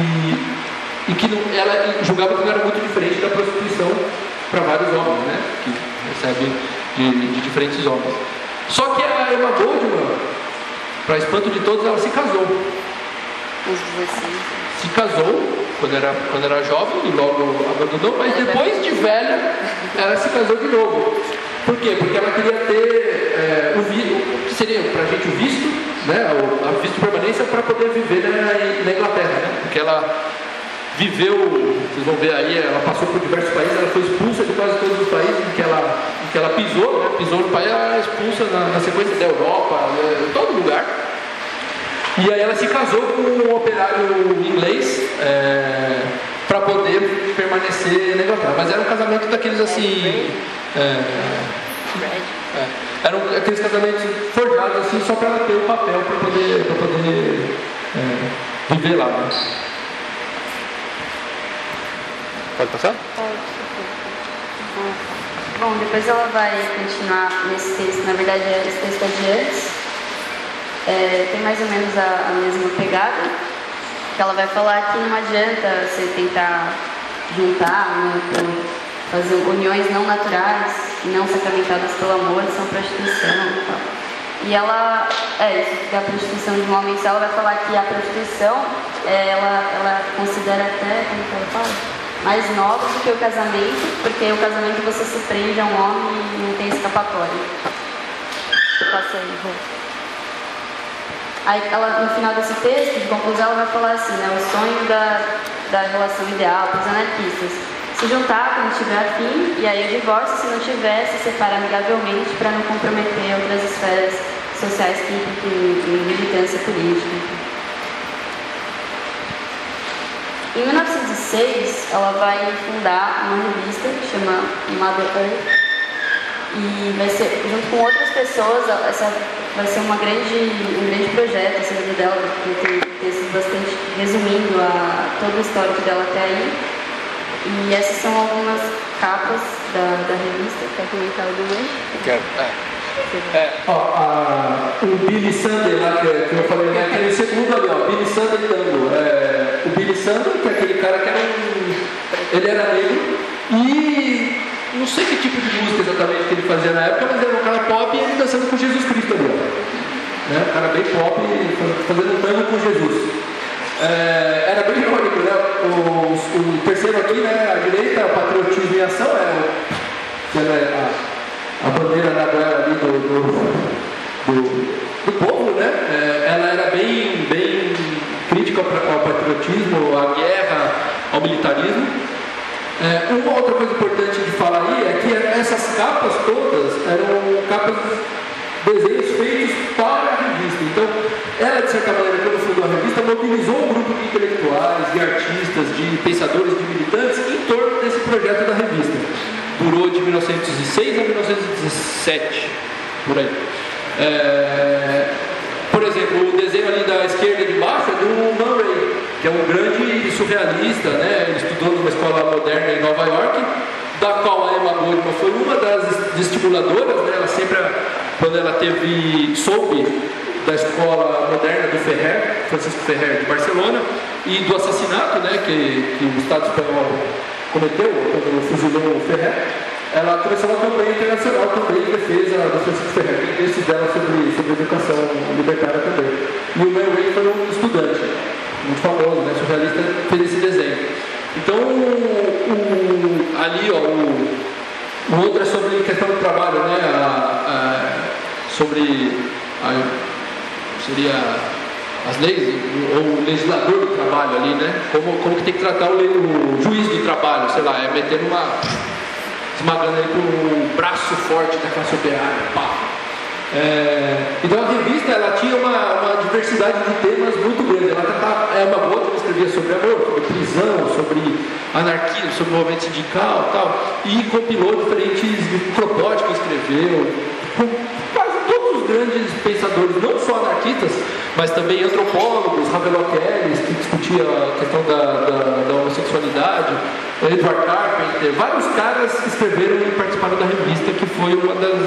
e, e que não, ela julgava que não era muito diferente da prostituição para vários homens, né? Que recebem de, de diferentes homens. Só que a Emma Goldman, para espanto de todos, ela se casou. Se casou quando era, quando era jovem e logo abandonou, mas depois de velha ela se casou de novo. Por quê? Porque ela queria ter é, o visto, que seria para a gente o visto, né, o a visto de permanência para poder viver na, na Inglaterra, né? Porque ela viveu, vocês vão ver aí, ela passou por diversos países, ela foi expulsa de quase todos os países em que ela, em que ela pisou, né? Pisou no país, ela era expulsa na, na sequência da Europa, em todo lugar. E aí ela se casou com um operário inglês é, para poder permanecer na Inglaterra. Mas era um casamento daqueles assim. É, é, eram aqueles casamentos forjados assim, só para ela ter o papel para poder, pra poder é, viver lá. Né? Pode passar? Pode. Bom, depois ela vai continuar nesse texto. Na verdade, esse texto é de antes. É, tem mais ou menos a, a mesma pegada, que ela vai falar que não adianta você tentar juntar, né, fazer uniões não naturais, não sacramentadas pelo amor, são prostituição e tal. E ela, é isso, da prostituição de um homem só, ela vai falar que a prostituição, é, ela, ela considera até, como que ela fala? Mais nova do que o casamento, porque o casamento você se prende a um homem e não tem escapatória. Passa aí, vou. Aí ela, no final desse texto, de conclusão, ela vai falar assim, né, o sonho da, da relação ideal para os anarquistas. Se juntar quando tiver afim, e aí o divórcio, se não tiver, se separar amigavelmente para não comprometer outras esferas sociais que impliquem em militância política. Em mil novecentos e seis, ela vai fundar uma revista que chama Mother Earth, e vai ser, junto com outras pessoas, essa vai ser uma grande, um grande projeto, essa vida dela, porque tem textos bastante resumindo a, todo o histórico dela até aí. E essas são algumas capas da, da revista. Quer comentar alguma aí? Quero. É. É, ó, a, o Billy Sunday lá que, que eu falei, né, aquele segundo ali, ó, Billy Sunday Tango. É, o Billy Sunday, que é aquele cara que era um. Ele era negro e não sei que tipo de música exatamente que ele fazia na época, mas era um cara pop e ele dançando com Jesus Cristo ali, ó. Né, um cara bem pop fazendo tango com Jesus. É, era bem irônico, né? O, o terceiro aqui, né? A direita, patriotismo em ação, é, é a, a bandeira da guerra ali do, do, do, do povo, né? É, ela era bem, bem crítica ao, ao patriotismo, à guerra, ao militarismo. É, uma outra coisa importante de falar aí é que desenhos feitos para a revista. Então, ela, de certa maneira, quando fundou a revista, mobilizou um grupo de intelectuais, de artistas, de pensadores, de militantes em torno desse projeto da revista. Durou de mil novecentos e seis a mil novecentos e dezessete, por aí. É... Por exemplo, o desenho ali da esquerda de baixo é do Man Ray, que é um grande surrealista, né? Ele estudou numa escola moderna em Nova York, da qual a Emma Goldman foi uma das estimuladoras, né? Ela sempre, quando ela teve, soube da escola moderna do Ferrer, Francisco Ferrer de Barcelona, e do assassinato, né, que, que o Estado espanhol cometeu quando fuzilou o Ferrer, ela começou uma campanha internacional também em defesa do Francisco Ferrer, tem textos dela sobre, sobre educação libertária também. E o Man Ray foi um estudante muito famoso, né, surrealista, fez esse desenho. Então, o, ali, ó, o, o outro é sobre questão do trabalho, né, a, a, sobre, a, seria as leis, ou o legislador do trabalho ali, né, como, como que tem que tratar o, o juiz do trabalho, sei lá, é meter uma, esmagando ele com o braço forte da classe operária, pá. É, então a revista ela tinha uma, uma diversidade de temas muito grande. Ela tratava, é uma boa que escrevia sobre amor, sobre prisão, sobre anarquia, sobre movimento sindical, tal, e compilou diferentes Kropotkin escreveu, com quase todos os grandes pensadores, não só anarquistas, mas também antropólogos, Havelock Ellis, que discutia a questão da, da, da homossexualidade, Edward Carpenter, vários caras escreveram e participaram da revista, que foi uma das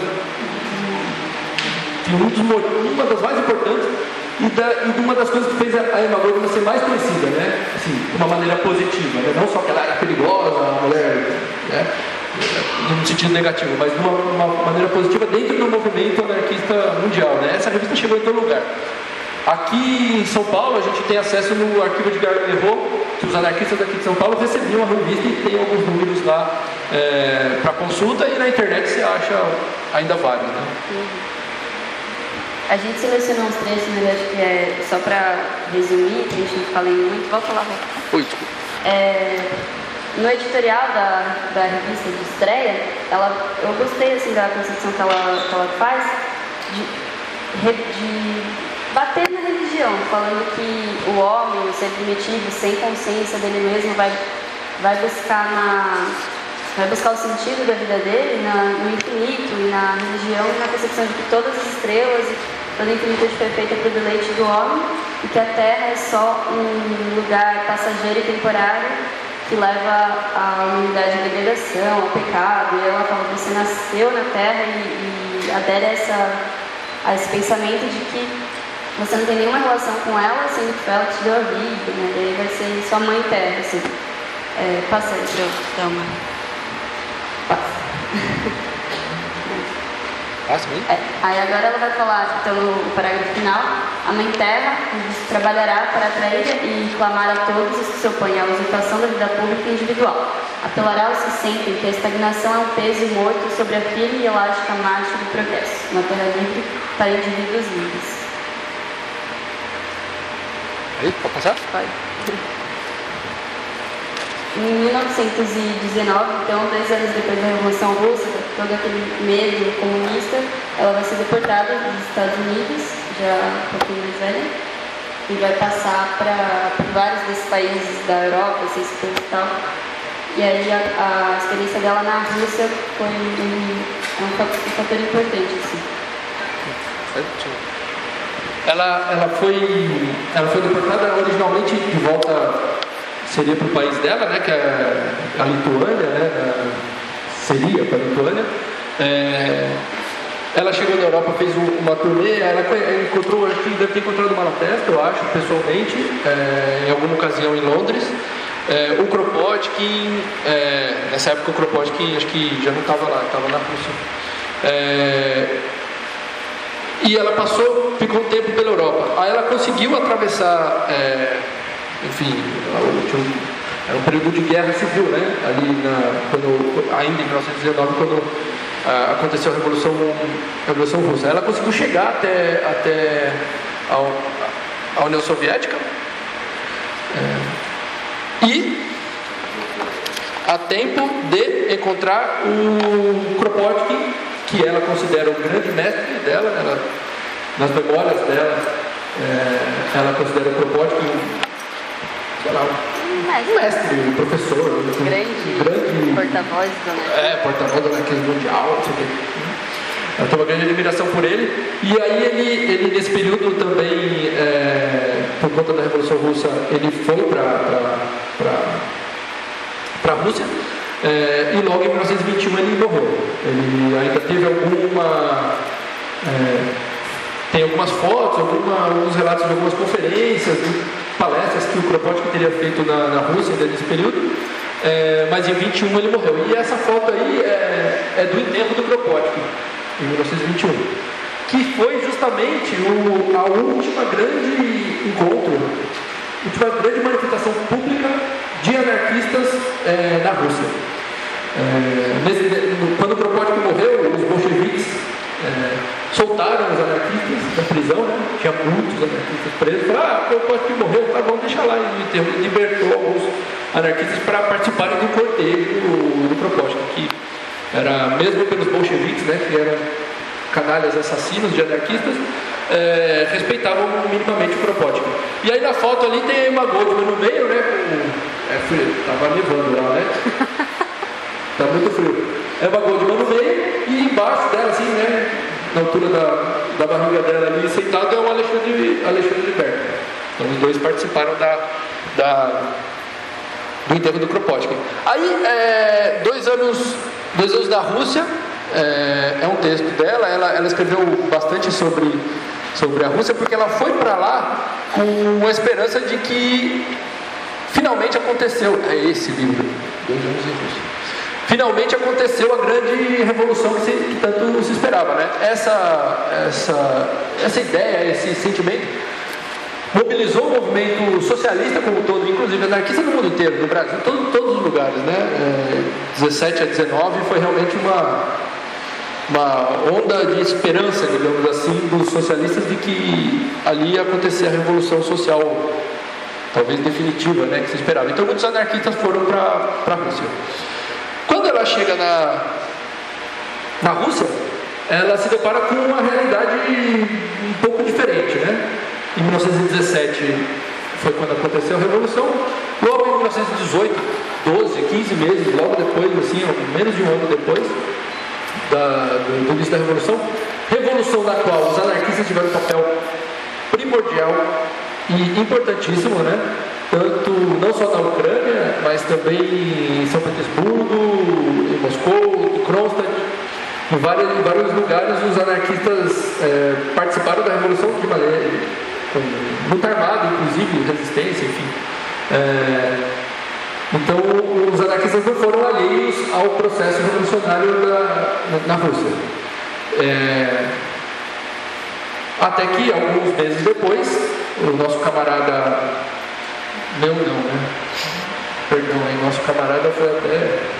Um dos, uma das mais importantes e, da, e uma das coisas que fez a Emma Goldman ser mais conhecida, né? Assim, de uma maneira positiva, né? Não só que ela era perigosa, a mulher, né? No sentido negativo, mas de uma, uma maneira positiva dentro do movimento anarquista mundial, né? Essa revista chegou em todo lugar. Aqui em São Paulo, a gente tem acesso no arquivo de Garlerot, que os anarquistas daqui de São Paulo recebiam a revista e tem alguns números lá é, para consulta, e na internet você acha ainda vários, né? Uhum. A gente selecionou uns trechos, mas acho que é só para resumir, que a gente não fica lendo muito. Volta lá, volta. Oi, desculpa. É, no editorial da, da revista de estreia, ela, eu gostei assim, da concepção que ela, que ela faz de, de bater na religião, falando que o homem, o ser primitivo, sem consciência dele mesmo, vai, vai buscar na... vai buscar o sentido da vida dele na, no infinito e na religião e na percepção de que todas as estrelas e toda a infinitude foi feita para o deleite do homem e que a Terra é só um lugar passageiro e temporário que leva à humanidade à degradação, ao pecado. E ela fala que você nasceu na Terra e, e adere a, essa, a esse pensamento de que você não tem nenhuma relação com ela, sendo que ela te deu a vida, né? Daí vai ser sua mãe Terra, assim. É, passa aí para eu dar uma... Ah, sim. É, aí agora ela vai falar, então, no parágrafo final: a Mãe Terra trabalhará para atrair e clamar a todos os que se opõem à usurpação da vida pública e individual. Apelará aos que sentem que a estagnação é um peso morto sobre a firme e elástica marcha do progresso, uma terra livre para indivíduos livres. Aí, pode passar? Pode. Em mil novecentos e dezenove, então, dois anos depois da Revolução Russa, todo aquele medo comunista, ela vai ser deportada dos Estados Unidos, já um pouquinho mais velha, e vai passar para vários desses países da Europa, assim, e tal. E aí a, a experiência dela na Rússia foi um, um fator importante, assim. Ela, ela, foi, ela foi deportada originalmente de volta... seria para o país dela, né, que é a Lituânia, né, seria para a Lituânia. É, ela chegou na Europa, fez uma turnê, ela encontrou, acho que deve ter encontrado uma Malatesta, eu acho, pessoalmente, é, em alguma ocasião em Londres. É, o Kropotkin, é, nessa época o Kropotkin acho que já não estava lá, estava na Rússia. É, e ela passou, ficou um tempo pela Europa. Aí ela conseguiu atravessar... É, enfim, era um período de guerra civil, né? Ali na, quando, ainda em mil novecentos e dezenove, quando ah, aconteceu a Revolução, a Revolução Russa. Ela conseguiu chegar até, até a, a União Soviética é, e a tempo de encontrar o Kropotkin, que ela considera um grande mestre dela, né? Ela, nas memórias dela, é, ela considera o Kropotkin, sei lá, um mestre, um professor, um grande, um grande porta-voz do anarquismo. É, porta-voz do anarquismo mundial, não sei o quê. Ela tem uma grande admiração por ele. E aí ele, ele nesse período também, é, por conta da Revolução Russa, ele foi para para a Rússia. É, e logo em mil novecentos e vinte e um ele morreu. Ele ainda teve alguma... É, tem algumas fotos, alguma, alguns relatos de algumas conferências, de palestras que o Kropotkin teria feito na, na Rússia ainda nesse período. É, mas em vinte e um ele morreu. E essa foto aí é, é do enterro do Kropotkin, em mil novecentos e vinte e um, que foi justamente o, a última grande encontro, a última grande manifestação pública de anarquistas é, na Rússia. É, nesse, quando o Kropotkin morreu, os bolcheviques é, soltaram os anarquistas da prisão, né? Tinha muitos anarquistas presos. Falaram, ah, o Kropotkin morreu, tá bom, deixa lá. E libertou alguns anarquistas para participarem do cortejo do, do Kropotkin, que era, mesmo pelos bolcheviques, né, que eram canalhas assassinos de anarquistas, é, respeitavam minimamente o Kropotkin. E aí na foto ali tem a Emma Goldman no meio, né, com, é frio, tava nevando lá, né, tá muito frio. Emma Goldman no meio e embaixo dela, assim, né, na altura da, da barriga dela ali, sentado, é o Alexandre, Alexandre Berta. Então os dois participaram da, da, do enterro do Kropotkin. Aí, é, dois anos... Dois anos da Rússia, é, é um texto dela, ela, ela escreveu bastante sobre, sobre a Rússia, porque ela foi para lá com a esperança de que finalmente aconteceu, é esse livro, Dois anos em Rússia, finalmente aconteceu a grande revolução que, se, que tanto se esperava, né? Essa, essa, essa ideia, esse sentimento mobilizou o movimento socialista como um todo, inclusive anarquista no mundo inteiro, no Brasil, todo, todos os lugares, né? É, dezessete a dezenove foi realmente uma, uma onda de esperança, digamos assim, dos socialistas de que ali ia acontecer a revolução social, talvez definitiva, né, que se esperava. Então muitos anarquistas foram para a Rússia. Quando ela chega na, na Rússia, ela se depara com uma realidade um pouco diferente, né? Em mil novecentos e dezessete foi quando aconteceu a Revolução. Logo em mil novecentos e dezoito, doze, quinze meses, logo depois, assim, menos de um ano depois da, do, do início da Revolução, revolução na qual os anarquistas tiveram um papel primordial e importantíssimo, né? Tanto não só na Ucrânia, mas também em São Petersburgo, em Moscou, em Kronstadt. Em vários, em vários lugares os anarquistas é, participaram da Revolução de maneira com luta armada, inclusive, resistência, enfim. É, então, os anarquistas não foram alheios ao processo revolucionário da, na, na Rússia. É, até que, alguns meses depois, o nosso camarada... Não, não, né? Perdão, hein? Nosso camarada foi até...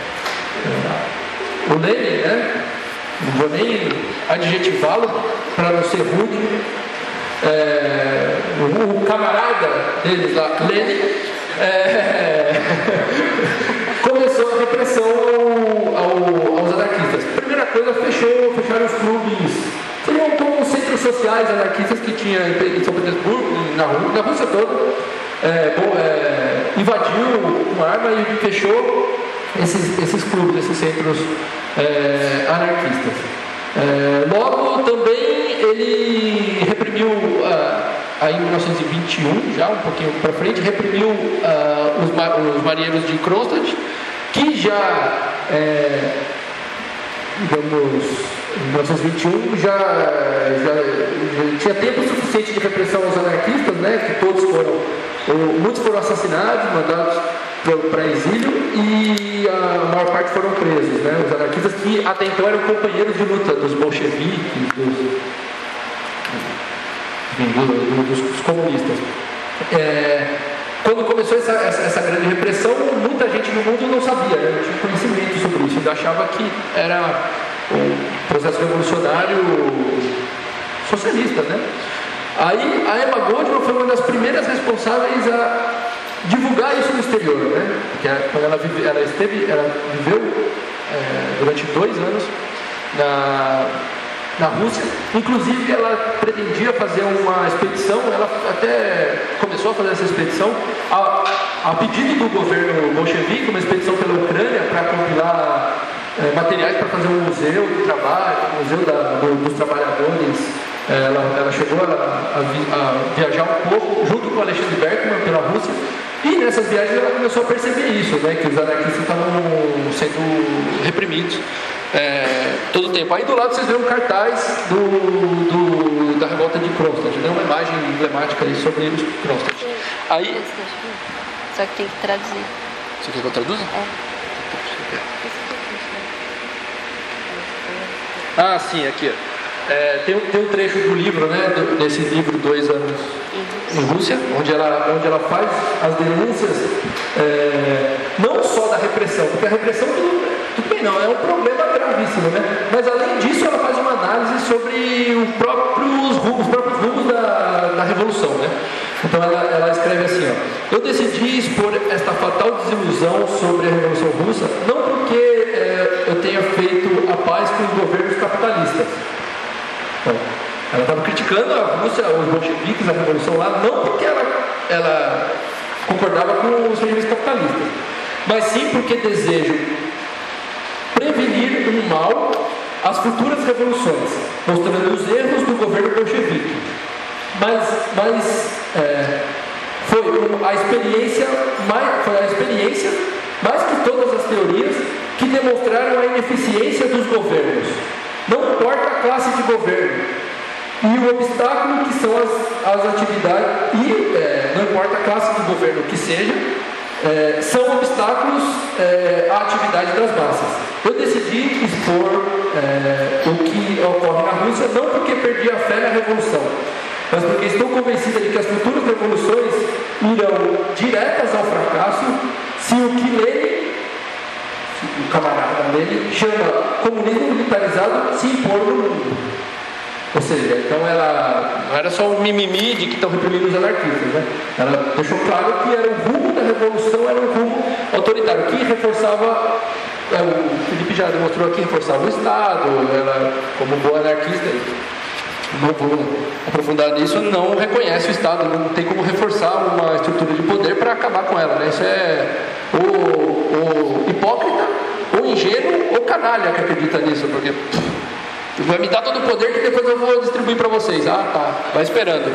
É, o Lenin, né? Não vou nem adjetivá-lo para não ser rude. É, o, o camarada deles lá, Lenin, é, começou a repressão ao, ao, aos anarquistas. Primeira coisa, fechou, fecharam os clubes. Ele montou uns centros sociais anarquistas que tinha em São Petersburgo, na, na Rússia toda. É, bom, é, invadiu com arma e fechou esses, esses clubes, esses centros é, anarquistas. É, logo também ele reprimiu, uh, aí em mil novecentos e vinte e um, já um pouquinho para frente, reprimiu uh, os, ma os marinheiros de Kronstadt, que já, é, digamos, em mil novecentos e vinte e um já, já, já tinha tempo suficiente de repressão aos anarquistas, né, que todos foram, ou, muitos foram assassinados, mandados para exílio, e a maior parte foram presos, né? Os anarquistas que até então eram companheiros de luta dos bolcheviques, dos, dos, dos comunistas. É, quando começou essa, essa, essa grande repressão, muita gente no mundo não sabia, né? Não tinha conhecimento sobre isso, ainda achava que era um processo revolucionário socialista, né? Aí a Emma Goldman foi uma das primeiras responsáveis a divulgar isso no exterior, né? Porque quando ela, vive, ela esteve, ela viveu é, durante dois anos na, na Rússia. Inclusive, ela pretendia fazer uma expedição, ela até começou a fazer essa expedição a, a pedido do governo bolchevique, uma expedição pela Ucrânia para compilar é, materiais para fazer um museu do trabalho, um museu da, do, dos trabalhadores. Ela, ela chegou a, a, a viajar um pouco junto com Alexandre Berkman pela Rússia. E nessas viagens ela começou a perceber isso, né, que os anarquistas estavam sendo reprimidos é, todo o tempo. Aí do lado vocês veem um cartaz do, do, da revolta de Kronstadt, né, uma imagem emblemática aí sobre os Kronstadt. Aí... Só que tem que traduzir. Você quer que eu traduza? É. Ah, sim, aqui ó. É, tem, tem um trecho do livro, né, do, desse livro, Dois Anos em Rússia, onde ela, onde ela faz as denúncias, é, não só da repressão, porque a repressão, tudo, tudo bem, não, é um problema gravíssimo, né? Mas além disso, ela faz uma análise sobre os próprios rumos, os próprios rumos da, da Revolução, né? Então ela, ela escreve assim, ó: eu decidi expor esta fatal desilusão sobre a Revolução Russa, não porque é, eu tenha feito a paz com os governos capitalistas. Ela estava criticando a Rússia, os bolcheviques, a revolução lá, não porque ela, ela concordava com os regimes capitalistas, mas sim porque desejo prevenir o mal às futuras revoluções, mostrando os erros do governo bolchevique. Mas, mas é, foi a experiência, mais, foi a experiência, mais que todas as teorias, que demonstraram a ineficiência dos governos. Não importa a classe de governo e o obstáculo que são as, as atividades, e é, não importa a classe de governo que seja, é, são obstáculos é, à atividade das massas. Eu decidi expor é, o que ocorre na Rússia, não porque perdi a fé na revolução, mas porque estou convencida de que as futuras revoluções irão diretas ao fracasso se o que Lenin, o camarada dele, chama comunismo militarizado, se impor no mundo. Ou seja, então ela não era só um mimimi de que estão reprimindo os anarquistas, né? Ela deixou claro que era o rumo da revolução, era um rumo autoritário, que reforçava, é, o Felipe já demonstrou aqui, reforçava o Estado. Ela, como boa anarquista, não vou aprofundar nisso, não reconhece o Estado, não tem como reforçar uma estrutura de poder para acabar com ela, né? Isso é o, o hipócrita, ou ingênuo, ou canalha que acredita nisso, porque vai me dar todo o poder que depois eu vou distribuir para vocês. Ah, tá, vai esperando.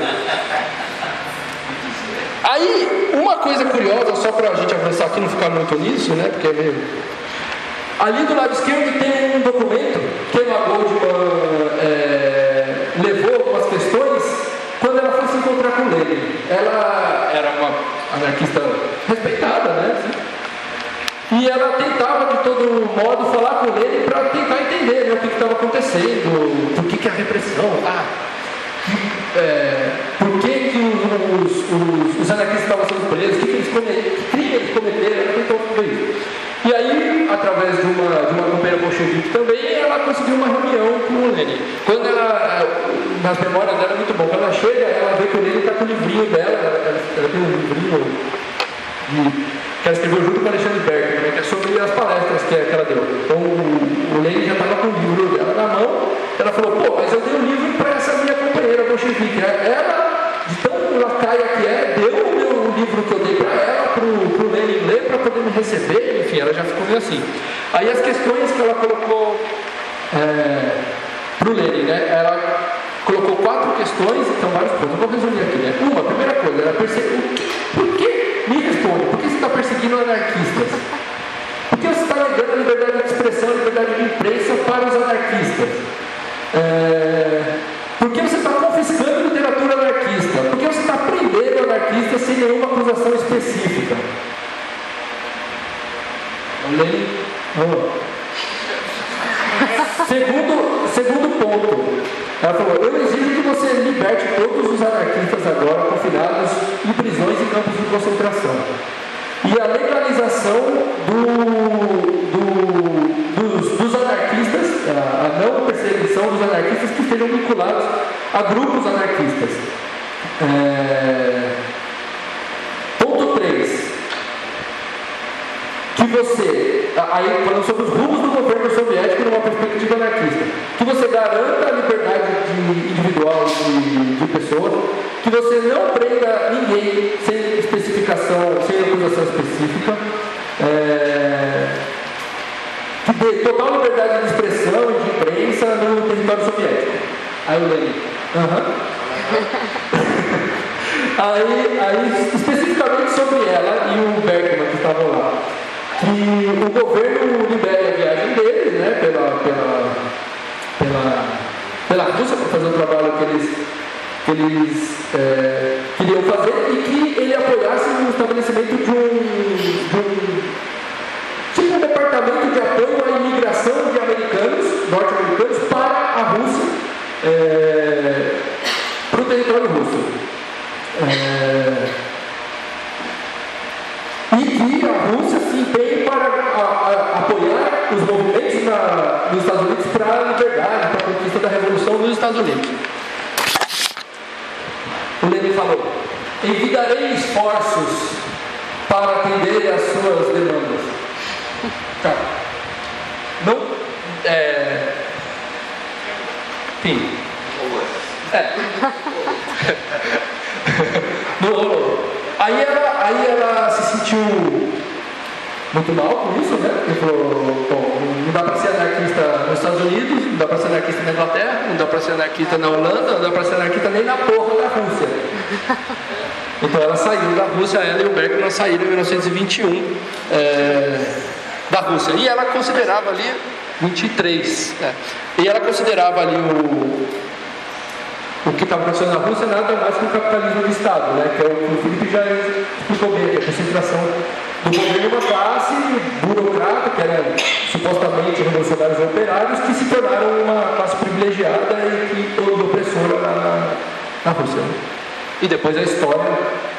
Aí, uma coisa curiosa, só para a gente avançar aqui, não ficar muito nisso, né? Porque é meio... Ali do lado esquerdo tem um documento que Emma Goldman é, levou algumas questões quando ela foi se encontrar com Lenin. Ela era uma anarquista respeitada, né? E ela tentava de todo modo falar com Lenin para tentar entender, né, o que estava acontecendo, por que, que a repressão, ah, é, por que, que os, os, os anarquistas estavam sendo presos, que, que, eles cometeram, que crime eles cometeram, ela tentou tudo isso. E aí, através de uma, de uma companheira bolchevique também, ela conseguiu uma reunião com o Lenin. Quando ela, nas memórias dela é muito bom, quando ela chega, ela vê que o Lenin está com o livrinho dela, ela, ela tem um livrinho de, que ela escreveu junto com o Alexandre Berkman, né, que é sobre as palestras que, que ela deu. Então o, o Lenin já estava com o livro dela na mão, ela falou: pô, mas eu dei o livro para essa minha companheira bolchevique. Ela, de tão lacaia que é, deu o meu livro que eu dei para ela, para o Lenin ler, para poder me receber. Enfim, ela já ficou meio assim. Aí as questões que ela colocou é, para o Lenin, né? Ela colocou quatro questões, então vários pontos. Eu vou resumir aqui, né? Uma, a primeira coisa, ela percebeu o que, por que, me responde, por que você está perseguindo anarquistas? Por que você está negando a liberdade de expressão, a liberdade de imprensa para os anarquistas? É, por que você está confiscando literatura anarquista? Por que você está prendendo anarquistas sem nenhuma acusação específica? Lenin, segundo, segundo ponto, ela falou: eu exijo que você liberte todos os anarquistas agora confinados em prisões e campos de concentração. E a legalização do, do, dos, dos anarquistas, a, a não perseguição dos anarquistas que estejam vinculados a grupos anarquistas. É... Ponto três. Que você, aí falando sobre os rumos do governo soviético numa perspectiva anarquista, que que você garanta a liberdade de, individual de, de pessoas, que você não prenda ninguém sem especificação, sem acusação específica, é, que dê total liberdade de expressão e de imprensa no território soviético. Aí o Lenin, aham. aí, aí, especificamente sobre ela e o Bergman que estavam lá, que o governo libere a viagem deles, né, pela, pela, pela, pela Rússia para fazer o trabalho que eles, que eles é, queriam fazer e que ele apoiasse o estabelecimento de um, de um tipo um departamento de apoio à imigração de americanos, norte-americanos, para a Rússia, é, para o território russo. É, e que a Rússia se empenhe para a, a, apoiar os movimentos na, nos Estados Unidos para a liberdade, para a conquista da Revolução nos Estados Unidos. O Lenin falou: envidarei esforços para atender às suas demandas. Tá. Não. É, enfim. É. Não rolou. Aí ela, aí ela se sentiu muito mal com isso, né? Ele falou: bom, não dá para ser anarquista nos Estados Unidos, não dá para ser anarquista na Inglaterra, não dá para ser anarquista na Holanda, não dá para ser anarquista nem na porra da Rússia. Então ela saiu da Rússia, ela e o Bergman saíram em mil novecentos e vinte e um é, da Rússia. E ela considerava ali vinte e três. É, e ela considerava ali o. O que estava acontecendo na Rússia nada mais que o capitalismo de Estado, né? Que é o que o Felipe já explicou bem, a concentração do poder de uma classe burocrata, que eram supostamente revolucionários operários, que se tornaram uma classe privilegiada e que toda opressora na, na, na Rússia. Né? E depois a história,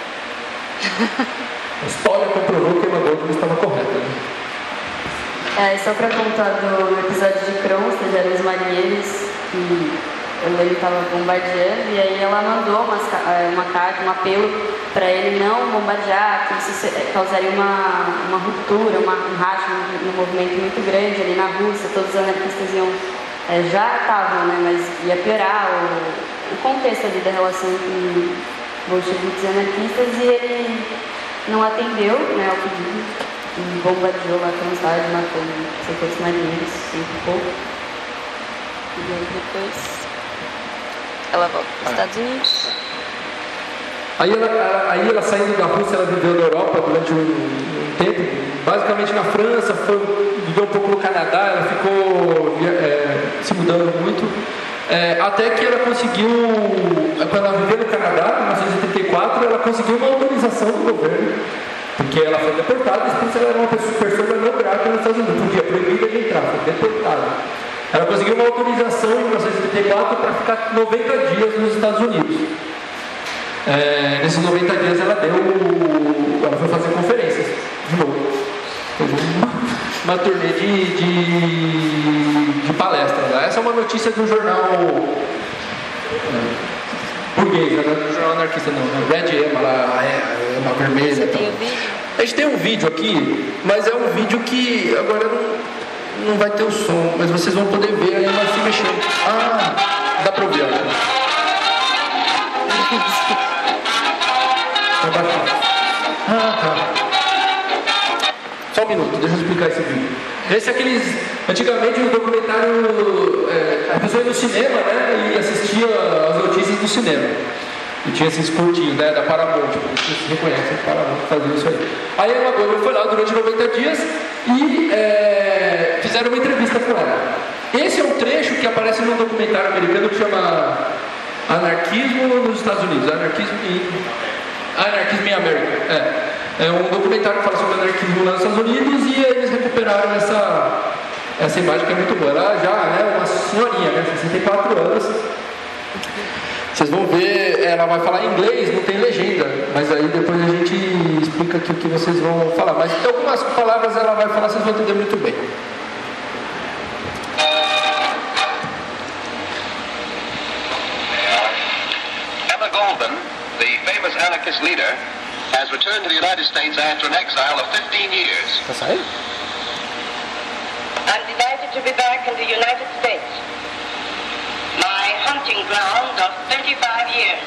a história comprovou que Emma estava correta. Né? É, só para contar do episódio de Kronstadt, eram os marinheiros que ele estava bombardeando, e aí ela mandou uma, uma carta, um apelo para ele não bombardear, que isso causaria uma, uma ruptura, uma, um racha, um, um movimento muito grande ali na Rússia. Todos os anarquistas iam, é, já estavam, né, mas ia piorar o, o contexto ali da relação entre bolcheviques e anarquistas, e ele não atendeu, né, ao pedido, e bombardeou lá Kronstadt, matou não sei quantos marinheiros, cinco e pouco. E aí depois ela volta para os Estados Unidos. Aí ela, ela, aí ela saindo da Rússia, ela viveu na Europa durante um, um tempo, basicamente na França, foi, viveu um pouco no Canadá, ela ficou é, se mudando muito, é, até que ela conseguiu, quando ela viveu no Canadá, em mil novecentos e oitenta e quatro, ela conseguiu uma autorização do governo, porque ela foi deportada, e por ela era uma pessoa não grata nos Estados Unidos, podia proibida de entrar, foi deportada. Ela conseguiu uma autorização em mil novecentos e oitenta e quatro para ficar noventa dias nos Estados Unidos. É, nesses noventa dias ela deu. Ela foi fazer conferências de novo. Uma turnê de, de, de palestras. Essa é uma notícia do jornal é, burguês, né? Do jornal anarquista, não. Red Emma, lá, é, Emma Vermelha. Você então. tem o vídeo? A gente tem um vídeo aqui, mas é um vídeo que agora não. Não vai ter o som, mas vocês vão poder ver aí ela se mexendo. Ah, dá pra ouvir aqui. Ah, tá. Só um minuto, deixa eu explicar esse vídeo. Esse é aqueles. Antigamente o documentário. É, a pessoa ia no cinema, né? E assistia as notícias do cinema. E tinha esses curtinhos, né, da Paramount, tipo, vocês reconhecem que Paramount fazia isso aí. Aí a Emma Goldman foi lá durante noventa dias e é, fizeram uma entrevista com ela. Esse é um trecho que aparece num documentário americano que chama Anarquismo nos Estados Unidos, Anarquismo em, Anarquismo em América. É. É um documentário que fala sobre anarquismo nos Estados Unidos e eles recuperaram essa, essa imagem que é muito boa. Ela já é, né, uma senhorinha, né, sessenta e quatro anos. Vocês vão ver, ela vai falar em inglês, não tem legenda, mas aí depois a gente explica aqui o que vocês vão falar. Mas algumas palavras ela vai falar, vocês vão entender muito bem. Emma Goldman, the famous anarchist leader, has returned to the United States after an exile of fifteen years. Tá saindo? I'm delighted to be back in the United States. hunting ground of thirty-five years.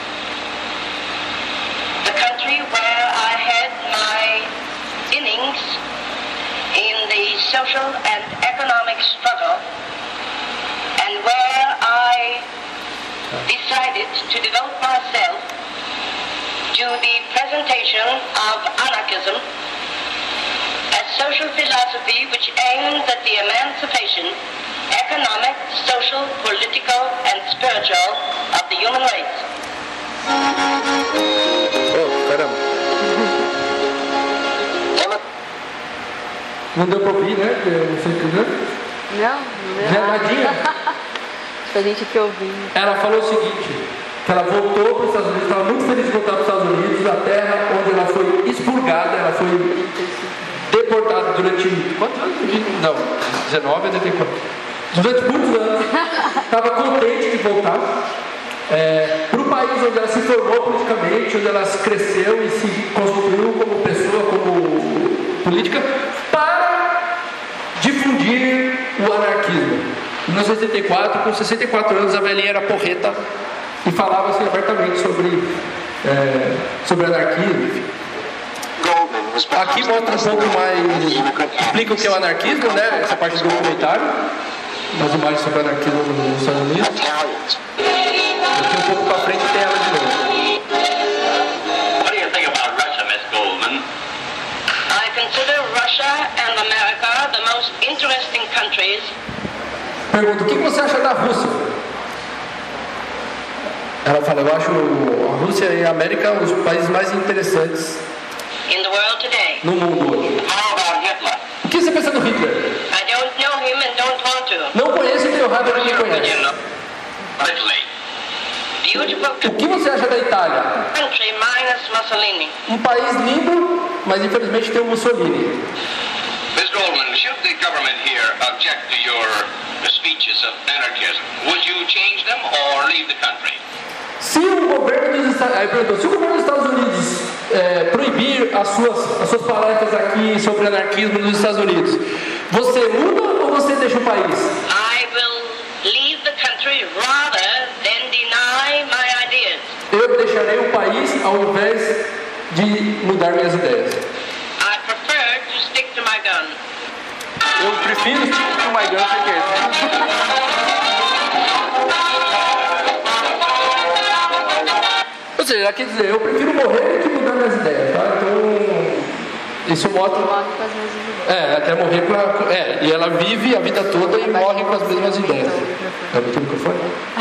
The country where I had my innings in the social and economic struggle, and where I decided to devote myself to the presentation of anarchism as social philosophy which aims at the emancipation, economic, social, political, and spiritual of the human race. Oh, caramba. Não deu pra ouvir, né? Você entendeu? Não, não deu. Renadinha, Acho que a gente que ouviu. ela falou o seguinte, que ela voltou para os Estados Unidos, estava muito feliz de voltar para os Estados Unidos, a terra onde ela foi expurgada, ela foi deportada durante quantos anos? Não, dezenove, oitenta e quatro. Durante muitos anos, estava contente de voltar é, para o país onde ela se formou politicamente, onde ela cresceu e se construiu como pessoa, como política, para difundir o anarquismo. Em mil novecentos e sessenta e quatro, com sessenta e quatro anos, a velhinha era porreta e falava assim abertamente sobre, é, sobre anarquismo. Aqui mostra um pouco mais, explica o que é o anarquismo, né? Essa parte do documentário, umas imagens sobre anarquismo nos Estados Unidos. Aqui um pouco para frente tem ela de novo. What do you think about Russia, Miss Goldman? I consider Russia and America the most interesting countries Pergunta, o que você acha da Rússia? Ela fala, eu acho a Rússia e a América os países mais interessantes in the world today. no mundo hoje. How about Hitler? O que você pensa do Hitler? I don't know him and don't want to. Não conheço e tenho raiva de quem conhece. Italy. Beautiful O que você acha da Itália? country minus Mussolini. Um país lindo, mas infelizmente tem o Mussolini. Miss Goldman, should the government here object to your speeches of anarchism, would you change them or leave the country? Se o governo dos Estados, aí perguntou, se o governo dos Estados Unidos é, proibir as suas, as suas palestras aqui sobre anarquismo nos Estados Unidos, você muda ou você deixa o país? I will leave the country rather than deny my ideas. Eu deixarei o país ao invés de mudar minhas ideias. I prefer to stick to my gun. Eu prefiro stick to my gun porque Ou seja, ela quer dizer, eu prefiro morrer do que mudar minhas ideias, tá? Então, isso mostra... Morre com as mesmas ideias. É, ela quer morrer pra... É, e ela vive a vida toda e morre com as mesmas ideias. É muito microfone?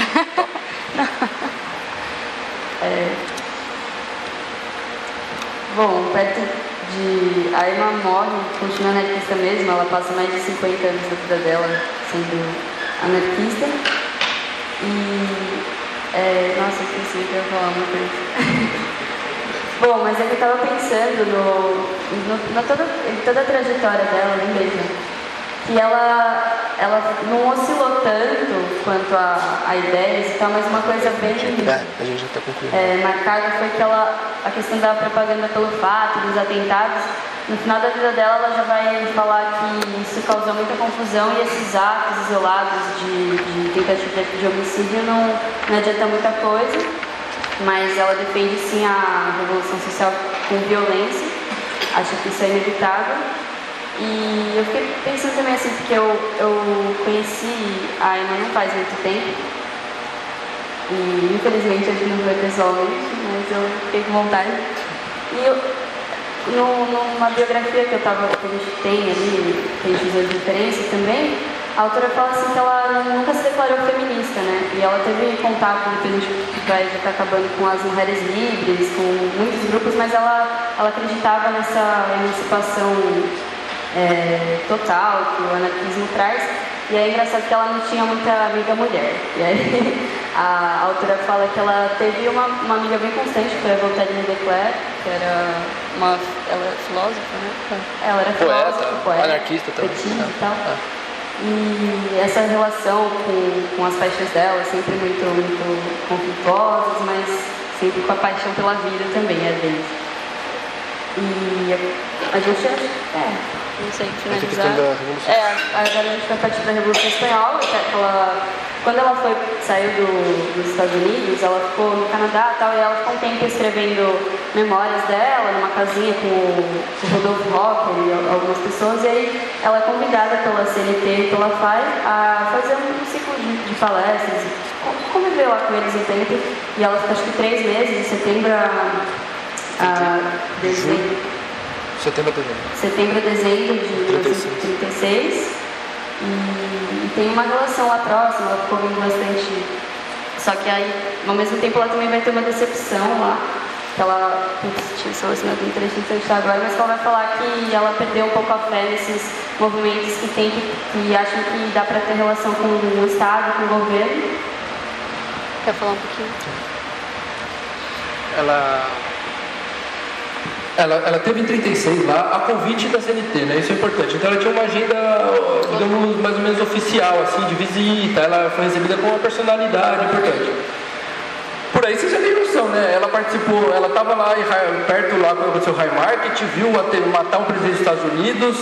É. Bom, perto de... A Emma morre, continua anarquista mesmo, ela passa mais de cinquenta anos da vida dela sendo anarquista. E... É, nossa, esqueci que eu ia falar uma coisa. Bom, mas é que eu estava pensando no, no, na toda, em toda a trajetória dela, nem mesmo, que ela, ela não oscilou tanto quanto a, a ideias e tal, mas uma coisa bem É, a gente já está concluindo. é, marcada foi que ela, a questão da propaganda pelo fato, dos atentados. No final da vida dela, ela já vai falar que isso causou muita confusão e esses atos isolados de, de tentativa de homicídio não, não adianta muita coisa, mas ela defende sim a revolução social com violência, acha que isso é inevitável. E eu fiquei pensando também assim, porque eu, eu conheci a Emma não faz muito tempo, e infelizmente a gente não foi pessoalmente, mas eu fiquei com vontade. E eu, No, numa biografia que, eu tava, que a gente tem ali, que a gente usou de referência também, a autora fala assim que ela nunca se declarou feminista, né? E ela teve contato, que a gente vai já tá acabando com as mulheres livres, com muitos grupos, mas ela, ela acreditava nessa emancipação é, total que o anarquismo traz. E é engraçado que ela não tinha muita amiga mulher. E aí a autora fala que ela teve uma, uma amiga bem constante, que foi a Voltaire de Cleyre, que era uma... Ela era filósofa, né? Ela era Poeta, filósofa, poeta, anarquista também. petista e tal. E essa relação com, com as paixões dela, sempre muito, muito conflituosas, mas sempre com a paixão pela vida também, às vezes. E a, a gente acha... É, não sei, finalizar. Da Revolução. É, agora a gente vai partir da Revolução Espanhola, que é aquela quando ela foi, saiu do, dos Estados Unidos, ela ficou no Canadá e tal, e ela ficou um tempo escrevendo memórias dela, numa casinha com o, o Rodolfo Rocker e algumas pessoas, e aí ela é convidada pela C N T e pela F A I a fazer um ciclo de, de palestras, conviver lá com eles um tempo, e ela ficou acho que três meses, de setembro a, a dezembro. Setembro a dezembro. Setembro a dezembro de mil novecentos e trinta e seis. E, e tem uma relação lá próxima, ela ficou vindo bastante. Só que aí, ao mesmo tempo, ela também vai ter uma decepção lá. Que ela, putz, tinha selecionado um trecho interessante agora, mas que ela vai falar que ela perdeu um pouco a fé nesses movimentos que tem que, que acham que dá para ter relação com o Estado, com o governo. Quer falar um pouquinho? Ela. Ela, ela teve em trinta e seis lá a convite da C N T, né? Isso é importante. Então ela tinha uma agenda, digamos, mais ou menos oficial, assim, de visita. Ela foi recebida com uma personalidade importante. Por aí você já tem noção, né? Ela participou, ela estava lá em, perto lá quando aconteceu o High Market, viu matar um presidente dos Estados Unidos,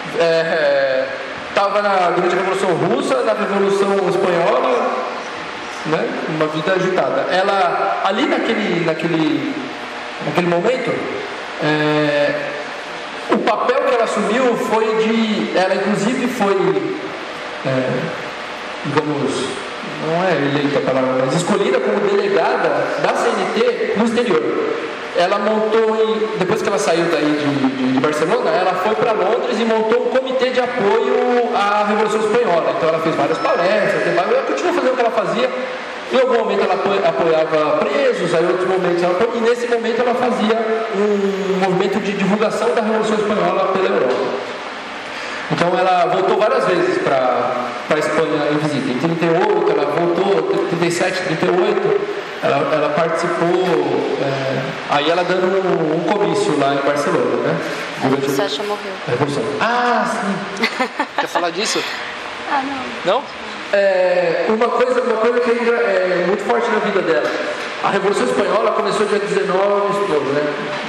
estava é, durante a Revolução Russa, na Revolução Espanhola, né? Uma vida agitada. Ela, ali naquele, naquele, naquele momento, É, o papel que ela assumiu foi de, ela inclusive foi, é, digamos, não é eleita a palavra, mas escolhida como delegada da C N T no exterior. Ela montou, em, depois que ela saiu daí de, de, de Barcelona, ela foi para Londres e montou um comitê de apoio à Revolução Espanhola. Então ela fez várias palestras, ela continuou fazendo o que ela fazia. Em algum momento ela apoiava presos, aí em outros momentos ela apoiava, e nesse momento ela fazia um movimento de divulgação da Revolução Espanhola pela Europa. Então ela voltou várias vezes para a Espanha em visita. Em trinta e oito ela voltou, trinta e sete, trinta e oito ela, ela participou, é, aí ela dando um, um comício lá em Barcelona, né? Durante a Sacha morreu. A Revolução. Ah, sim! Quer falar disso? Ah, não. Não? É, uma coisa, uma coisa que é muito forte na vida dela. A Revolução Espanhola começou dia dezenove, né?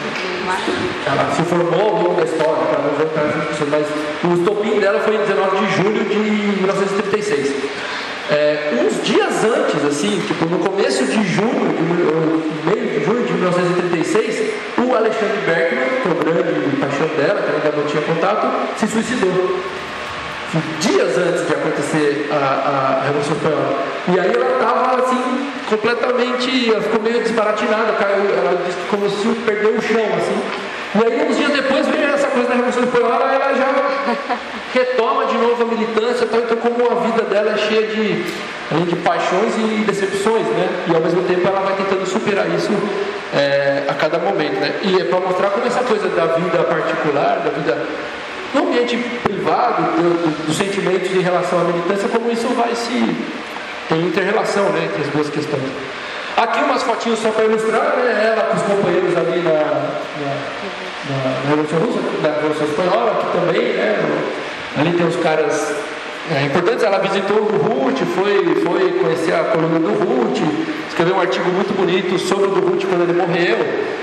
Ela se formou ao longo da história, mas o estopim dela foi em dezenove de julho de mil novecentos e trinta e seis. É, uns dias antes, assim, tipo no começo de junho, de, meio de junho de mil novecentos e trinta e seis, o Alexandre Berkman, que é o grande paixão dela, que ela ainda não tinha contato, se suicidou. Dias antes de acontecer a, a Revolução Espanhola. E aí ela estava assim, completamente, ela ficou meio desbaratinada, caiu, ela disse que como se perdeu o chão, assim. E aí uns dias depois veio essa coisa da Revolução Espanhola, ela já retoma de novo a militância, então, então como a vida dela é cheia de, de paixões e decepções, né? E ao mesmo tempo ela vai tentando superar isso é, a cada momento, né? E é para mostrar como essa coisa da vida particular, da vida no ambiente privado, do, do, dos sentimentos em relação à militância, como isso vai se... tem interrelação, né, entre as duas questões. Aqui umas fotinhos só para ilustrar, né, ela com os companheiros ali na, na, na, na Revolução Russa, na Revolução Espanhola, aqui também, né, ali tem os caras é, importantes. Ela visitou o Ruth, foi, foi conhecer a coluna do Ruth, escreveu um artigo muito bonito sobre o do Ruth quando ele morreu.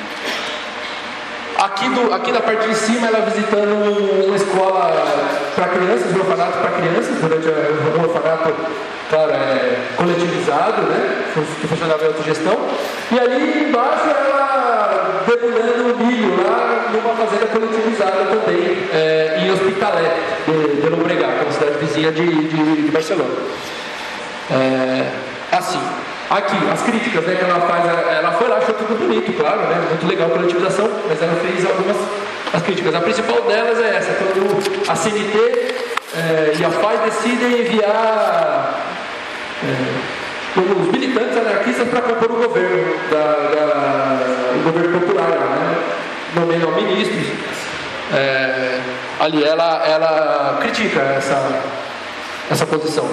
Aqui, do, aqui na parte de cima, ela visitando uma escola para crianças, um orfanato para crianças, durante a, um orfanato, claro, é, coletivizado, né, que funcionava em autogestão. E ali embaixo, ela debulhando milho lá numa fazenda coletivizada também, é, em Hospitalet, de, de Llobregat, que é uma cidade vizinha de, de, de Barcelona. É, assim. Aqui, as críticas, né, que ela faz, ela foi lá, achou tudo bonito, claro, né, muito legal a coletivização, mas ela fez algumas as críticas. A principal delas é essa, quando a C N T é, e a F A I decidem enviar é, os militantes anarquistas para compor o governo, da, da, o governo popular, né, nomeiam ministros. É, ali ela, ela critica essa, essa posição.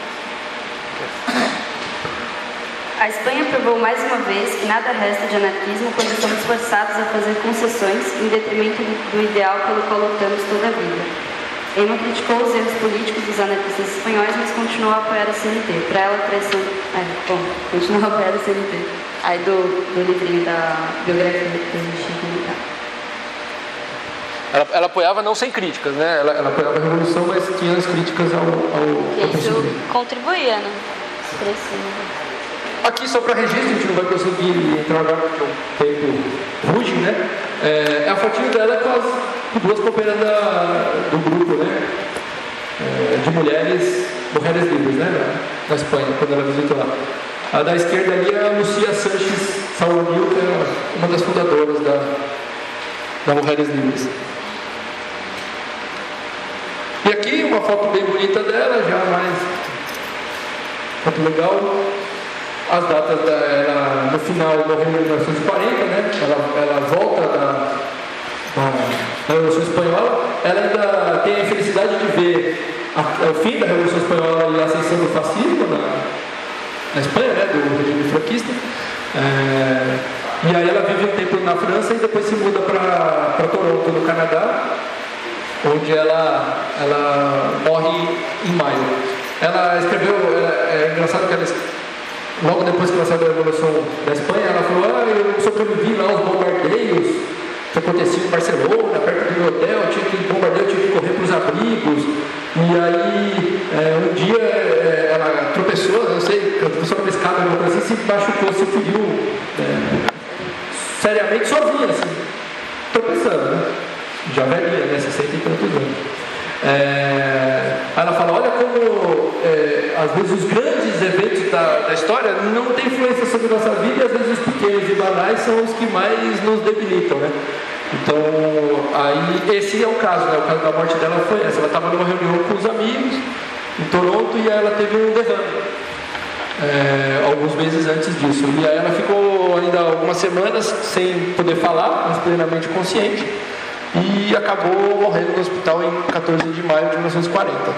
A Espanha provou mais uma vez que nada resta de anarquismo quando somos forçados a fazer concessões em detrimento do ideal pelo qual lutamos toda a vida. Emma criticou os erros políticos dos anarquistas espanhóis, mas continuou a apoiar a C N T. Para ela, a traição... É, bom, continuou a apoiar a C N T. Aí do, do livrinho da biografia que a gente tinha comentado. ela, ela apoiava não sem críticas, né? Ela, ela apoiava a revolução, mas tinha as críticas ao, ao, ao Isso contribuía, né? Aqui, só para registro, a gente não vai conseguir entrar agora porque o tempo ruge, né? É, é a fotinho dela com as duas companheiras da, do grupo, né? É, de mulheres, mulheres livres, né? Na, na Espanha, quando ela visitou lá. A da esquerda ali é a Lucia Sánchez Saúl, que é uma das fundadoras da, da Mulheres Livres. E aqui uma foto bem bonita dela, já mais foto legal. As datas dela, no final, morreu em mil novecentos e quarenta, né? Ela, ela volta da, da Revolução Espanhola. Ela ainda tem a infelicidade de ver a, o fim da Revolução Espanhola e a ascensão do fascismo na, na Espanha, né? Do regime franquista. É, e aí ela vive um tempo na França e depois se muda para Toronto, no Canadá, onde ela, ela morre em maio. Ela escreveu, é, é engraçado que ela logo depois que ela saiu da Revolução da Espanha, ela falou: ah, eu sobrevivi lá aos bombardeios que aconteciam em Barcelona, perto do meu hotel, tinha que bombardear, tinha que correr para os abrigos. E aí, é, um dia é, ela tropeçou, não sei, tropeçou numa escada, alguma coisa assim, se machucou, se feriu é, seriamente sozinha, assim, tropeçando, né? Já velhinha, né? sessenta e tantos anos. É, ela fala: olha como é, às vezes os grandes eventos da, da história não têm influência sobre a nossa vida, e às vezes os pequenos e banais são os que mais nos debilitam, né? Então, aí, esse é o caso, né? O caso da morte dela foi essa. Ela estava numa reunião com os amigos em Toronto e aí ela teve um derrame é, alguns meses antes disso. E aí ela ficou ainda algumas semanas sem poder falar, mas plenamente consciente, e acabou morrendo no hospital em quatorze de maio de mil novecentos e quarenta.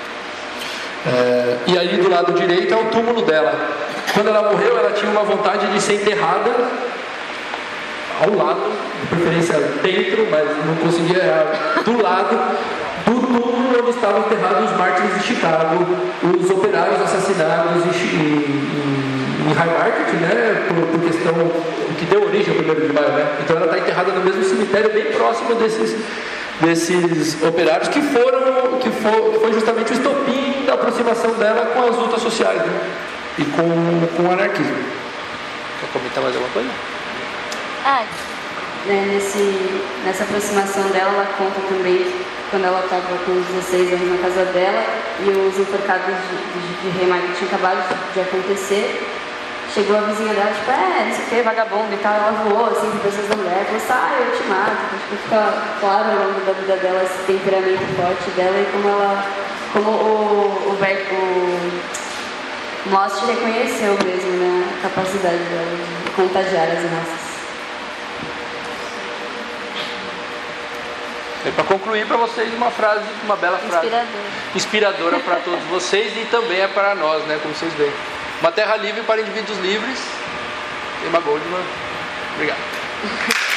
É, e aí do lado direito é o túmulo dela. Quando ela morreu, ela tinha uma vontade de ser enterrada ao lado, de preferência dentro, mas não conseguia, do lado do túmulo onde estavam enterrados os mártires de Chicago, os operários assassinados em, em, em High Market, né, por, por questão que deu origem ao primeiro de maio, né? Então ela está enterrada no mesmo cemitério, bem próximo desses, desses operários que foram, que foi, que foi justamente o estopim da aproximação dela com as lutas sociais, né? E com, com o anarquismo. Quer comentar mais alguma coisa? Ah, né, nesse, nessa aproximação dela, ela conta também quando ela estava com os dezesseis anos na casa dela e os enforcados de, de, de Rei Michael tinham acabado de, de acontecer. Chegou a vizinha dela, tipo, é, não sei o que, vagabundo e tal. Ela voou assim para pessoas da mulher, falou assim: ah, eu te mato. Acho que fica claro ao longo da vida dela esse temperamento forte dela e como ela, como o, o, o Most reconheceu mesmo, né, a capacidade dela de contagiar as massas. E para concluir para vocês uma frase, uma bela frase Inspiradora. inspiradora para todos vocês e também é para nós, né, como vocês veem. Uma terra livre para indivíduos livres. Emma Goldman. Obrigado.